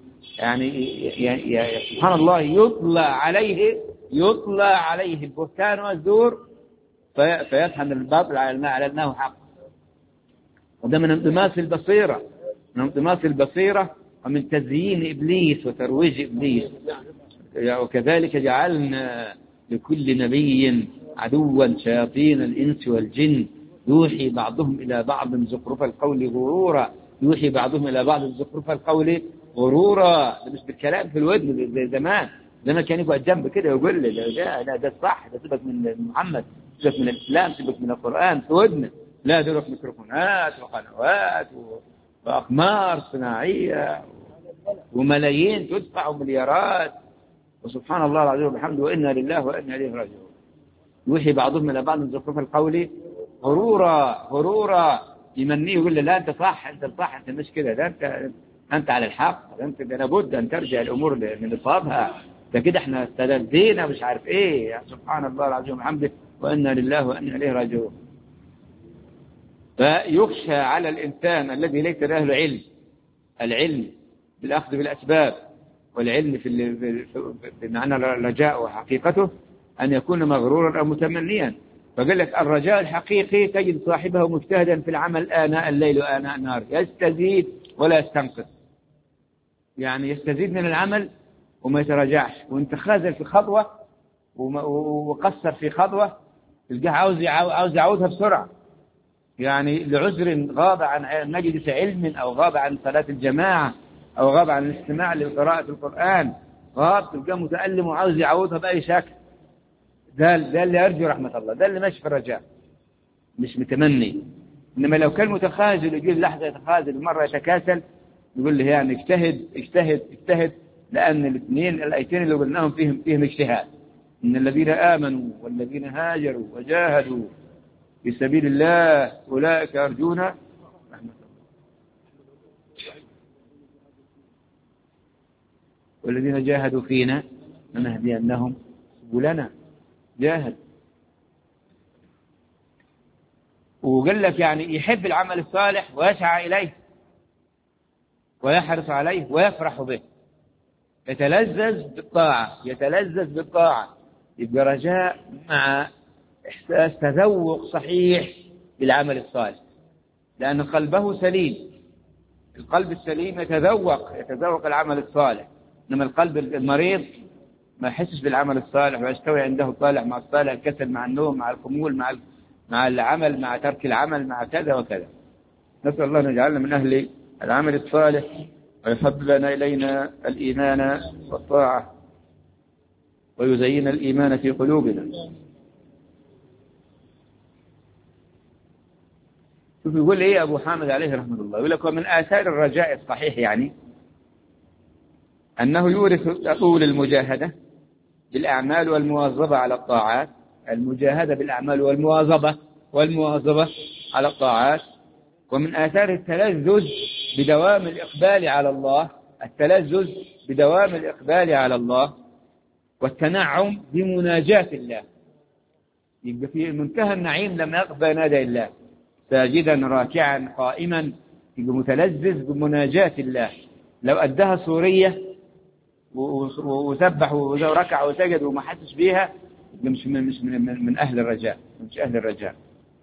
سبحان الله يطلع عليه البهتان والزور فيطحن الباطل على أنه حق. وده من انطماس البصيرة، من انطماس البصيرة ومن تزيين إبليس وترويج إبليس. وكذلك جعلنا لكل نبي عدوا شياطين الإنس والجن يوحي بعضهم إلى بعض زخرف القول غرورا، يوحي بعضهم إلى بعض زخرف القول غرورا. ده مش بالكلام في الودن زي زمان كان يقعد جنب كده ويقول لي ده الصح، ده سيبك من محمد، سيبك من الإسلام، سيبك من القرآن في ودنه. لا، دول ميكروفونات وقنوات وأقمار صناعية وملايين تدفع ومليارات، وسبحان الله العظيم وبحمده وإنا لله وإنا إليه راجعون. يوحي بعضهم إلى بعض زخرف القول غرورا يمنيه يقول له لا أنت صح، أنت صح، أنت مش كده، ده أنت على الحق، ده لابد أن ترجع الأمور لنصابها، ده كده احنا استلذينا مش عارف إيه. سبحان الله العظيم وبحمده وإنا لله وإنا إليه راجعون. فيخشى على الإنسان الذي ليس له العلم بالأخذ بالأسباب والعلم في معنى الرجاء وحقيقته أن يكون مغرورا أو متمنيا. فقال لك الرجاء الحقيقي تجد صاحبه مجتهدا في العمل آناء الليل وآناء النهار، يستزيد ولا يستنقص، يعني يستزيد من العمل وما يتراجعش، وانت خاذل في خطوة وقصر في خطوة تلقاه عاوز يعودها بسرعة، يعني لعذر غاب عن مجلس علم أو غاب عن صلاة الجماعة أو غاب عن الاستماع لقراءة القرآن، غاب تلقاه متألم وعاوز يعودها بأي شكل. ده اللي يرجو رحمة الله، ده اللي ماشي في الرجاء مش متمني. إنما لو كان متخاذل يجي لحظة يتخاذل ومرة يتكاسل يقول له يعني اجتهد، لأن الآيتين اللي قلناهم فيهم اجتهاد. إن الذين آمنوا والذين هاجروا وجاهدوا في سبيل الله أولئك يرجون رحمة الله، والذين جاهدوا فينا لنهدينهم سبلنا. جاهد وقال لك يعني يحب العمل الصالح ويسعى إليه ويحرص عليه ويفرح به، يتلذذ بالطاعة، يبقى رجاء مع إحساس تذوق صحيح بالعمل الصالح، لأن قلبه سليم. القلب السليم يتذوق العمل الصالح، إنما القلب المريض ما يحسش بالعمل الصالح ويستوي عنده الطالح مع الصالح، الكسل مع النوم مع الخمول مع العمل مع ترك العمل مع كذا وكذا. نسأل الله أن يجعلنا من أهل العمل الصالح ويحببنا إلينا الإيمان والطاعة ويزين الإيمان في قلوبنا. شوف يقول إيه أبو حامد عليه رحمة الله، يقول لك ومن آثار الرجاء الصحيح يعني أنه يورث طول المجاهدة بالأعمال والمواظبة على الطاعات، المجاهدة بالأعمال والمواظبة على الطاعات. ومن آثار التلذذ بدوام الإقبال على الله والتنعم بمناجاة الله، يبقى في منتهى النعيم لما يقبل نادى الله ساجدا راكعا قائما، يبقى متلذذ بمناجاة الله. لو أدها سورية وسبح وركع وسجد وما حسش بيها مش من أهل الرجاء، مش أهل الرجاء.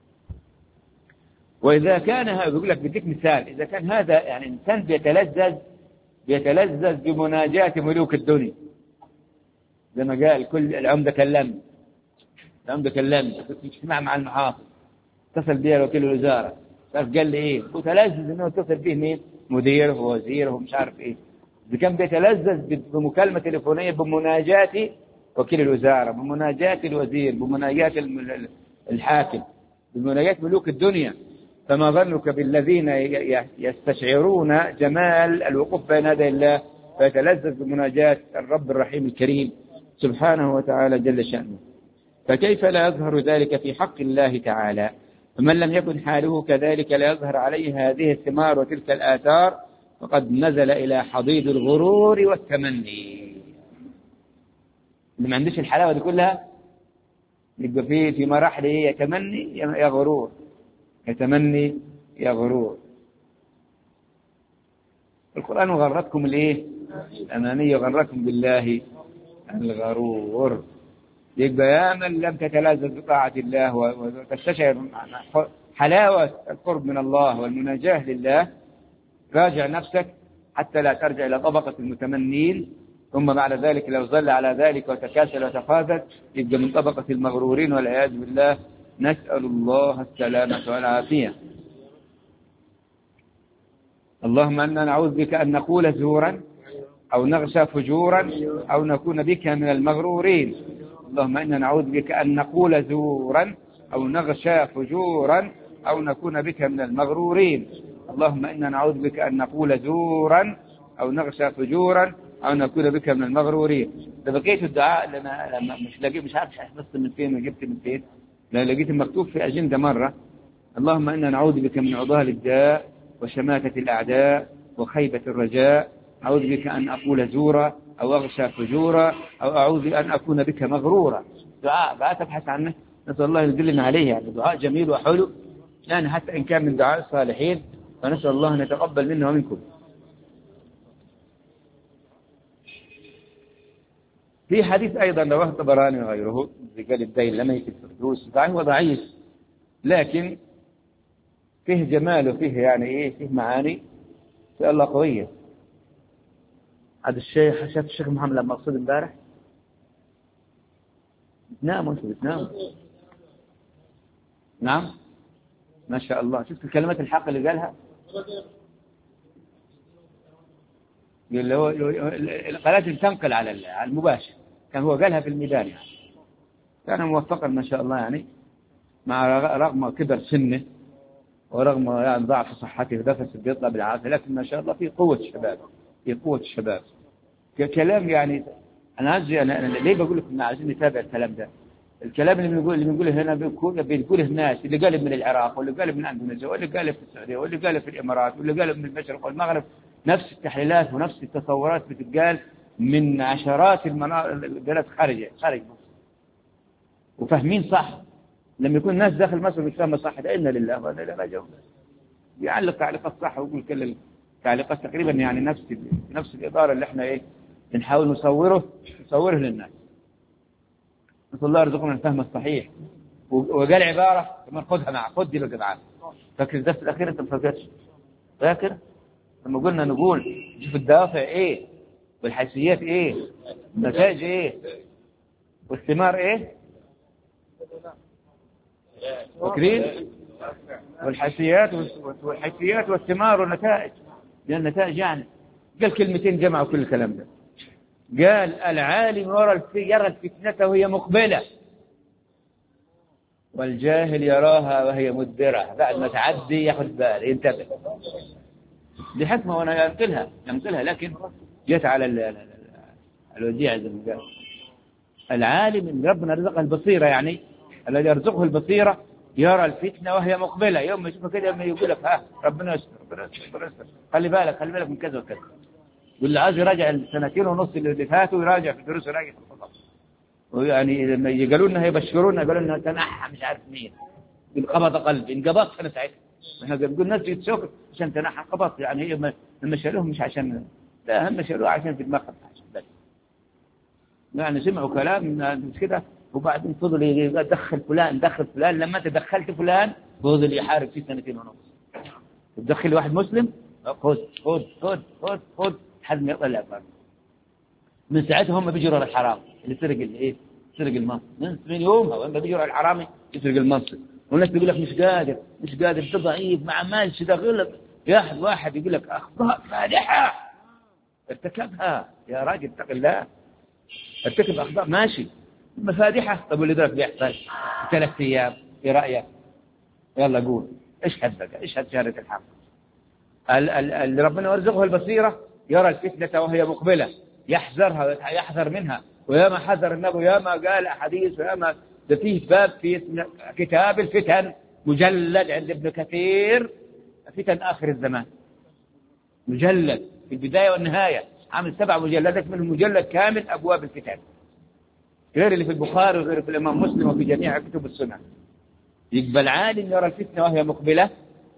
وإذا كان هذا يقول لك بديك مثال، إذا كان هذا يعني إنسان بيتلذذ بمناجاة ملوك الدنيا زي ما قال كل العمدة كلمني كنت اجتماع مع المحافظ، اتصل بي وكيل الوزارة قال لي إيه، متلذذ إنه اتصل به مين، مديره ووزيره ومش عارف إيه. إذا كان بيتلذذ بمكالمة تليفونية بمناجاة وكيل الوزارة، بمناجاة الوزير، بمناجاة الحاكم، بمناجاة ملوك الدنيا، فما ظنك بالذين يستشعرون جمال الوقوف بين يدي الله فيتلذذ بمناجاة الرب الرحيم الكريم سبحانه وتعالى جل شأنه. فكيف لا يظهر ذلك في حق الله تعالى؟ فمن لم يكن حاله كذلك لا يظهر عليه هذه الثمار وتلك الآثار فقد نزل إلى حضيض الغرور والتمني. اللي ما عندوش الحلاوة دي كلها يبقى في مراحل يتمني يا غرور، يتمني يا غرور. القرآن غرتكم الأماني وغركم بالله الغرور. يبقى يا من لم تتلذذ بطاعة الله وتستشعر حلاوة القرب من الله والمناجاة لله، راجع نفسك حتى لا ترجع إلى طبقة المتمنين، ثم بعد ذلك لو ظل على ذلك وتكاسل وتخاذل يبقى من طبقة المغرورين والعياذ بالله. نسأل الله السلامة والعافية. اللهم أنا نعوذ بك أن نقول زورا أو نغشى فجورا أو نكون بك من المغرورين. اللهم إنا نعوذ بك أن نقول زورا أو نغشى فجورا أو نكون بك من المغرورين. اللهم إنا نعوذ بك أن نقول زورا أو نغشى فجورا أو نكون بك من المغرورين. ده بقيت الدعاء لما مش عارف بس من فين وجبت من فين، لقيت مكتوب في أجندة مرة: اللهم إنا نعوذ بك من عضال الداء وشماتة الأعداء وخيبة الرجاء، أعوذ بك أن أقول زورا أو أغشى فجورا أو أعوذ أن أكون بك مغرورا. دعاء بقى تبحث عنه، نسأل الله يدلنا عليه. يعني دعاء جميل وحلو، يعني حتى إن كان من دعاء الصالحين، فنسأل الله أن يتقبل منا ومنكم. في حديث أيضا رواه الطبراني وغيره رجال الدين لما يكتب الفردوس، هو ضعيف لكن فيه جمال وفيه يعني إيه، فيه معاني في الله قوية. هذا الشيخ شاف الشيخ محمد لما أقصد امبارح بتنام وانتوا بتناموا. نعم ما شاء الله. شفت الكلمات الحق اللي قالها، اللي هو قالت تنقل على المباشر، كان هو قالها في الميدان يعني. كان موفقا ما شاء الله يعني، مع رغم كبر سنه ورغم يعني ضعف صحته ونفسه بيطلع بالعافية، لكن ما شاء الله في قوة الشباب، في قوة الشباب. كلام يعني أنا ليه بقول لكم إن عايزين نتابع الكلام ده. الكلام اللي بنقوله هنا بيقوله الناس اللي قالب من العراق واللي قالب من اندونيسيا واللي قالب في السعودية واللي قالب في الإمارات واللي قالب من المشرق والمغرب. نفس التحليلات ونفس التصورات بتتقال من عشرات البلاد خارج مصر، وفاهمين صح. لما يكون الناس داخل مصر مش فاهمة صح، ده إنا لله وإنا إليه راجعون. يعلق تعليقات صح ويقول كل التعليقات تقريبا يعني نفس الإدارة اللي احنا ايه بنحاول نصوره للناس. نسأل الله يرزقنا الفهم الصحيح. وقال عبارة كمان خد دي بقى معاك. فاكر الدرس الأخير أنت ما فاكر لما قلنا نقول شوف الدوافع ايه والحيثيات ايه والنتائج ايه والثمار ايه، فاكرين؟ والحيثيات والثمار والنتائج. لأن النتائج يعني قال كلمتين جمعوا كل الكلام ده. قال العالم يرى الفتنة وهي مقبلة، والجاهل يراها وهي مدبرة. بعد ما تعدي ياخذ باله ينتبه. دي حكمة وانا ينقلها لكن جت على الوديعة زي ما قال. العالم ان ربنا رزقه البصيرة، يعني الذي يرزقه البصيرة يرى الفتنة وهي مقبلة. يوم ما يشوفها كده يقول لك ربنا يستر خلي بالك من كذا وكذا. واللي عايز يراجع السنتين ونص اللي فاتوا يراجع في الدروس يراجع في الخطاب. ويعني لما قالوا لنا يبشرونا قالوا لنا تنحى مش عارف مين قبض قلبي انقبضت انا ساعتها. احنا بنقول الناس يتسوق عشان تنحى قبض، يعني هي لما شالوهم مش عشان لا، هم شالوه عشان في دماغهم بس. يعني سمعوا كلام كده وبعدين فضل يدخل فلان لما تدخلت فلان فضل يحارب فيه 2 سنين ونص. تدخل واحد مسلم خد لحد ما يطلع فرق. من ساعتها هم بيجروا على الحرام اللي سرق المنصب. من يومها وهم بيجروا على الحرامي يسرق المنصب. والناس تقول لك مش قادر انت ضعيف ما عملش ده غلط. ياخذ واحد يقول لك اخطاء فادحه ارتكبها. يا راجل اتق الله، ارتكب اخطاء ماشي مفادحه. طب واللي درك بيحصل 3 ايام في رايك؟ يلا قول اشهد شهاده الحق. اللي ربنا يرزقه البصيره يرى الفتنه وهي مقبله، يحذر منها. وياما حذر النبي، ياما قال احاديث، وياما ده فيه باب في كتاب الفتن مجلد عند ابن كثير، فتن آخر الزمان، مجلد في البداية والنهاية، عامل 7 مجلدات منهم مجلد كامل أبواب الفتن، غير اللي في البخاري وغير في الإمام مسلم وفي جميع كتب السنة. يقبل عالم يرى الفتنة وهي مقبلة،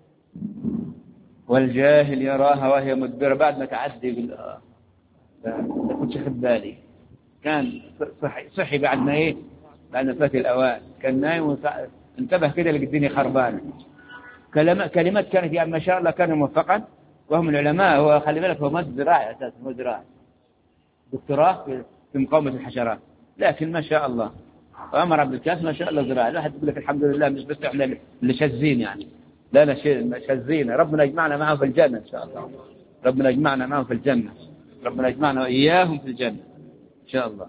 والجاهل يراها وهي مدبرة. بعد ما تعدي يقول ما كنتش أخذ بالي، كان صحي بعد ما بعد ما فات الأوان، كان نايم انتبه كده لقى الدنيا خربانة. كلمات كانت يعني ما شاء الله كان موفقا، وهم العلماء، هو خلي بالك هو مادة زراعي أساسا، هو زراعي دكتوراه في مقاومة الحشرات، لكن ما شاء الله. وعمر عبد الكاس ما شاء الله زراعي، الواحد يقول لك الحمد لله، مش بس احنا اللي شاذين يعني، لا شاذين. ربنا يجمعنا معهم في الجنة إن شاء الله، ربنا يجمعنا معهم في الجنة، ربنا يجمعنا وإياهم في الجنة إن شاء الله.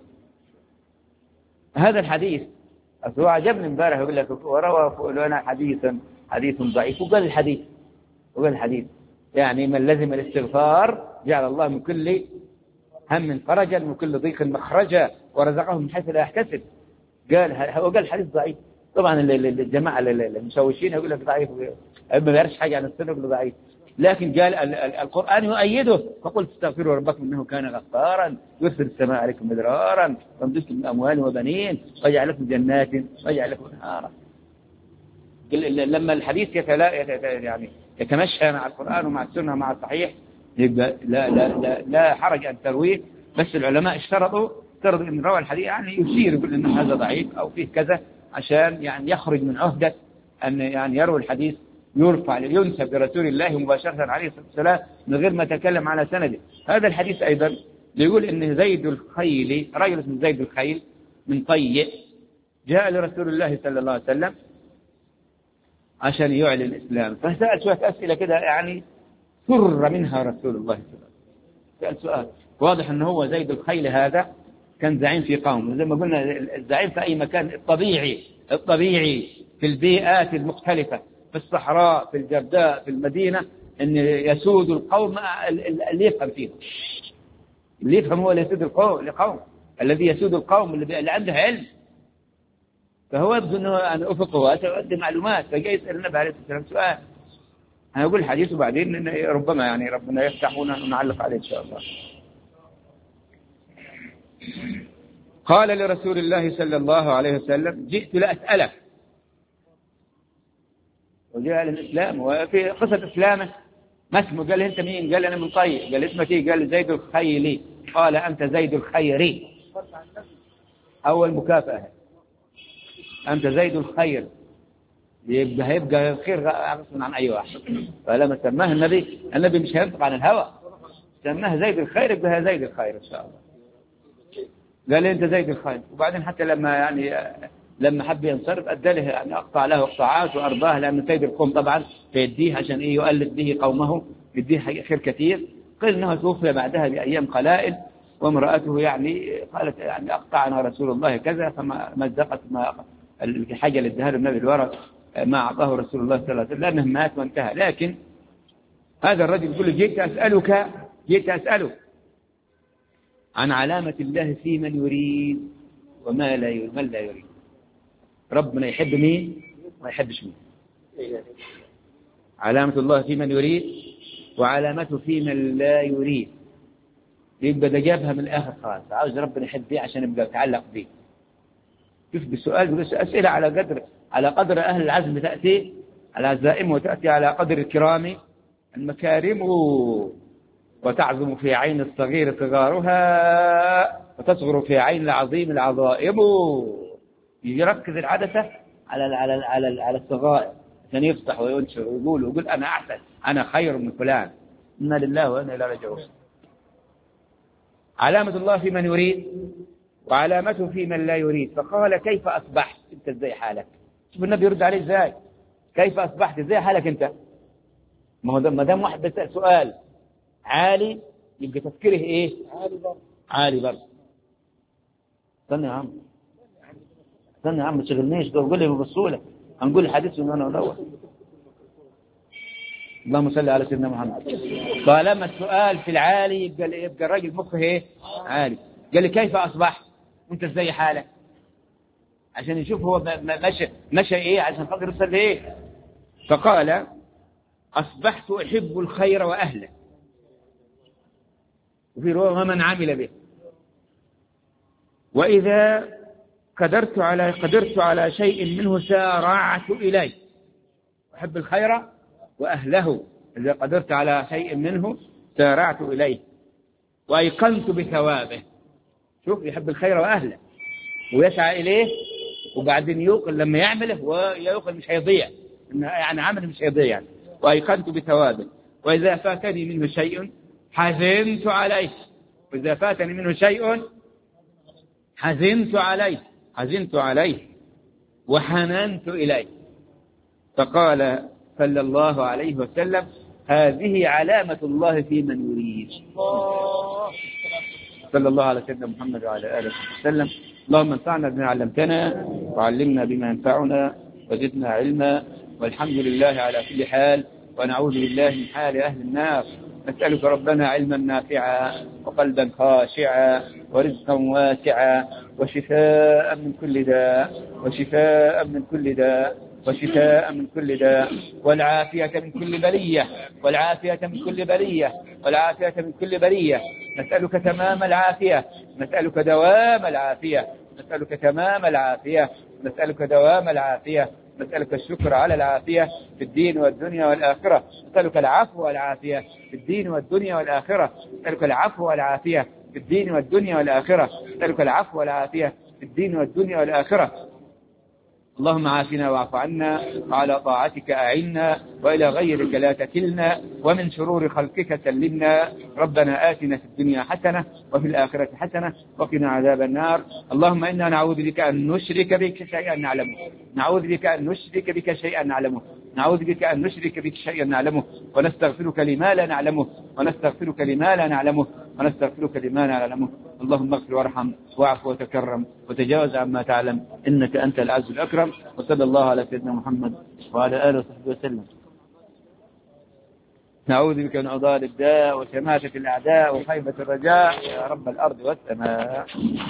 هذا الحديث هو عجبني امبارح، يقول لك وروى لنا حديث ضعيف، وقال الحديث يعني من لزم الاستغفار جعل الله من كل هم فرجا، من كل ضيق مخرجا، ورزقه من حيث لا يحتسب. قال الحديث ضعيف. طبعا الجماعة المشوشين يقول لك ضعيف، ما يعرفش حاجة عن السنة يقول ضعيف، لكن قال القرآن يؤيده، فقلت استغفروا ربكم إنه كان غفارا يرسل السماء عليكم مدرارا ويمددكم من أموال وبنين ويجعل لكم جنات ويجعل لكم أنهارا. لما الحديث يعني يتمشى مع القرآن ومع السنة ومع الصحيح، يبقى لا حرج أن ترويه، بس العلماء اشترطوا إن روى الحديث يعني يشير يقول إن هذا ضعيف أو فيه كذا، عشان يعني يخرج من عهدة أن يعني يروي الحديث ينسب لرسول الله مباشرة عليه الصلاة والسلام من غير ما تكلم على سنده. هذا الحديث أيضا يقول إن زيد الخيل، رجل اسمه زيد الخيل من طيء، جاء لرسول الله صلى الله عليه وسلم عشان يعلن الإسلام، فسأل شوية أسئلة كده يعني سر منها رسول الله صلى الله عليه وسلم. سأل سؤال واضح أنه هو زيد الخيل هذا كان زعيم في قوم، زي ما قلنا الزعيم في أي مكان الطبيعي في البيئات المختلفة، في الصحراء، في الجرداء، في المدينة، أن يسود القوم اللي يفهم فيهم، اللي يفهم هو اللي يسود القوم، الذي يسود القوم اللي عنده علم. فهو يبدو أنه أنا أفقه وأدي معلومات، فجاء يسأل النبي عليه الصلاة والسلام سؤال. أنا أقول الحديث وبعدين ربما يعني ربنا يفتح ونعلق عليه إن شاء الله. قال لرسول الله صلى الله عليه وسلم جئت لأسألك، وجاء للإسلام وفي قصة إسلامه ما اسمه، قال أنت مين؟ قال أنا من طيء. قال اسمك إيه؟ قال زيد الخيل. قال أنت زيد الخير، أول مكافأة، أنت زيد الخير، هيبقى الخير أحسن عن أي واحد. فلما سماه النبي مش هينطق عن الهوى، سماه زيد الخير، يبقى زيد الخير إن شاء الله. قال لي أنت زيد الخير. وبعدين حتى لما حب ينصرف أدى له يعني أقطع له قطاعات وأرضاه، لأن سيد القوم طبعا فيديه عشان إيه يؤلف به قومه، يديه خير كثير. قيل أنه توفي بعدها بأيام قلائل، وامرأته يعني قالت يعني أقطعنا رسول الله كذا، فما مزقت الحاجة اللي اداها النبي الورق ما أعطاه رسول الله صلى الله عليه وسلم، لأنه مات وانتهى. لكن هذا الرجل يقول جئت أسألك عن علامة الله في من يريد وما لا يريد، من لا يريد. ربنا يحب مين ما يحبش مين. علامة الله في من يريد وعلامته في من لا يريد. يبقى ده جابها من الآخر خالص، عاوز ربنا يحب بيه عشان يبقى يتعلق بيه. شوف بالسؤال أسئلة على قدر أهل العزم تأتي، على عزائم وتأتي على قدر الكرام المكارم، وتعظم في عين الصغير صغارها وتصغر في عين العظيم العظائم. يركز العدسة على الصغائر عشان يفتح وينشر ويقول أنا أحسن، أنا خير من فلان. إنا لله وإنا إليه راجعون. علامة الله في من يريد وعلامته في من لا يريد. فقال كيف أصبحت أنت؟ إزاي حالك؟ شوف النبي يرد عليه إزاي، كيف أصبحت؟ إزاي حالك أنت؟ ما دام واحد بيسأل سؤال عالي يبقى تفكيره إيه؟ عالي برضه. استنى يا عم ما تشغلنيش، قول لي بصولة هنقول الحديث من أنا أدور. اللهم صل على سيدنا محمد. طالما السؤال في العالي يبقى الراجل مخه إيه؟ عالي. قال لي كيف أصبحت؟ أنت إزاي حالك؟ عشان يشوف هو مشى إيه، عشان خاطر يوصل لإيه. فقال أصبحت أحب الخير وأهله، وفي رواية من عمل به، وإذا قدرت على شيء منه سارعت إليه. أحب الخير وأهله، إذا قدرت على شيء منه سارعت إليه وأيقنت بثوابه. شوف يحب الخير وأهله ويسعى إليه وبعدين يوقن لما يعمله ويوقن مش هيضيع، يعني عمل مش هيضيع يعني. وأيقنت بثوابه. وإذا فاتني منه شيء حزنت عليه، وإذا فاتني منه شيء حزنت عليه وحننت إليه. فقال صلى الله عليه وسلم: هذه علامة الله في من يريد. صلى الله على سيدنا محمد وعلى آله وسلم. اللهم انفعنا بما علمتنا وعلمنا بما ينفعنا وزدنا علما، والحمد لله على كل حال، ونعوذ بالله من حال أهل النار. نسألك ربنا علما نافعا وقلبا خاشعا ورزقا واسعا وشفاء من كل داء، وشفاء من كل داء، وشفاء من كل داء، والعافية من كل بلية، والعافية من كل بلية، والعافية من كل بلية. نسألك تمام العافية، نسألك دوام العافية، نسألك تمام العافية، نسألك دوام العافية، نسألك الشكر على العافية في الدين والدنيا والآخرة، نسألك العفو والعافية في الدين والدنيا والآخرة، نسألك العفو والعافية في الدين والدنيا والآخرة، نسألك العفو والعافية في الدين والدنيا والآخرة. اللهم عافنا واعف عنا، وعلى طاعتك أعنا، وإلى غيرك لا تكلنا، ومن شرور خلقك سلمنا. ربنا آتنا في الدنيا حسنة وفي الآخرة حسنة وقنا عذاب النار. اللهم إنا نعوذ بك أن نشرك بك شيئا نعلمه، نعوذ بك أن نشرك بك شيئا نعلمه، نعوذ بك أن نشرك بك شيئا نعلمه، ونستغفرك لما لا نعلمه، ونستغفرك لما لا نعلمه، ونستغفرك لما لا نعلمه. اللهم اغفر وارحم واعف وتكرم وتجاوز عما تعلم، إنك أنت العز الأكرم. وصلى الله على سيدنا محمد وعلى آله وصحبه وسلم. نعوذ بك من عضال الداء وشماتة الأعداء وخيبة الرجاء يا رب الأرض والسماء.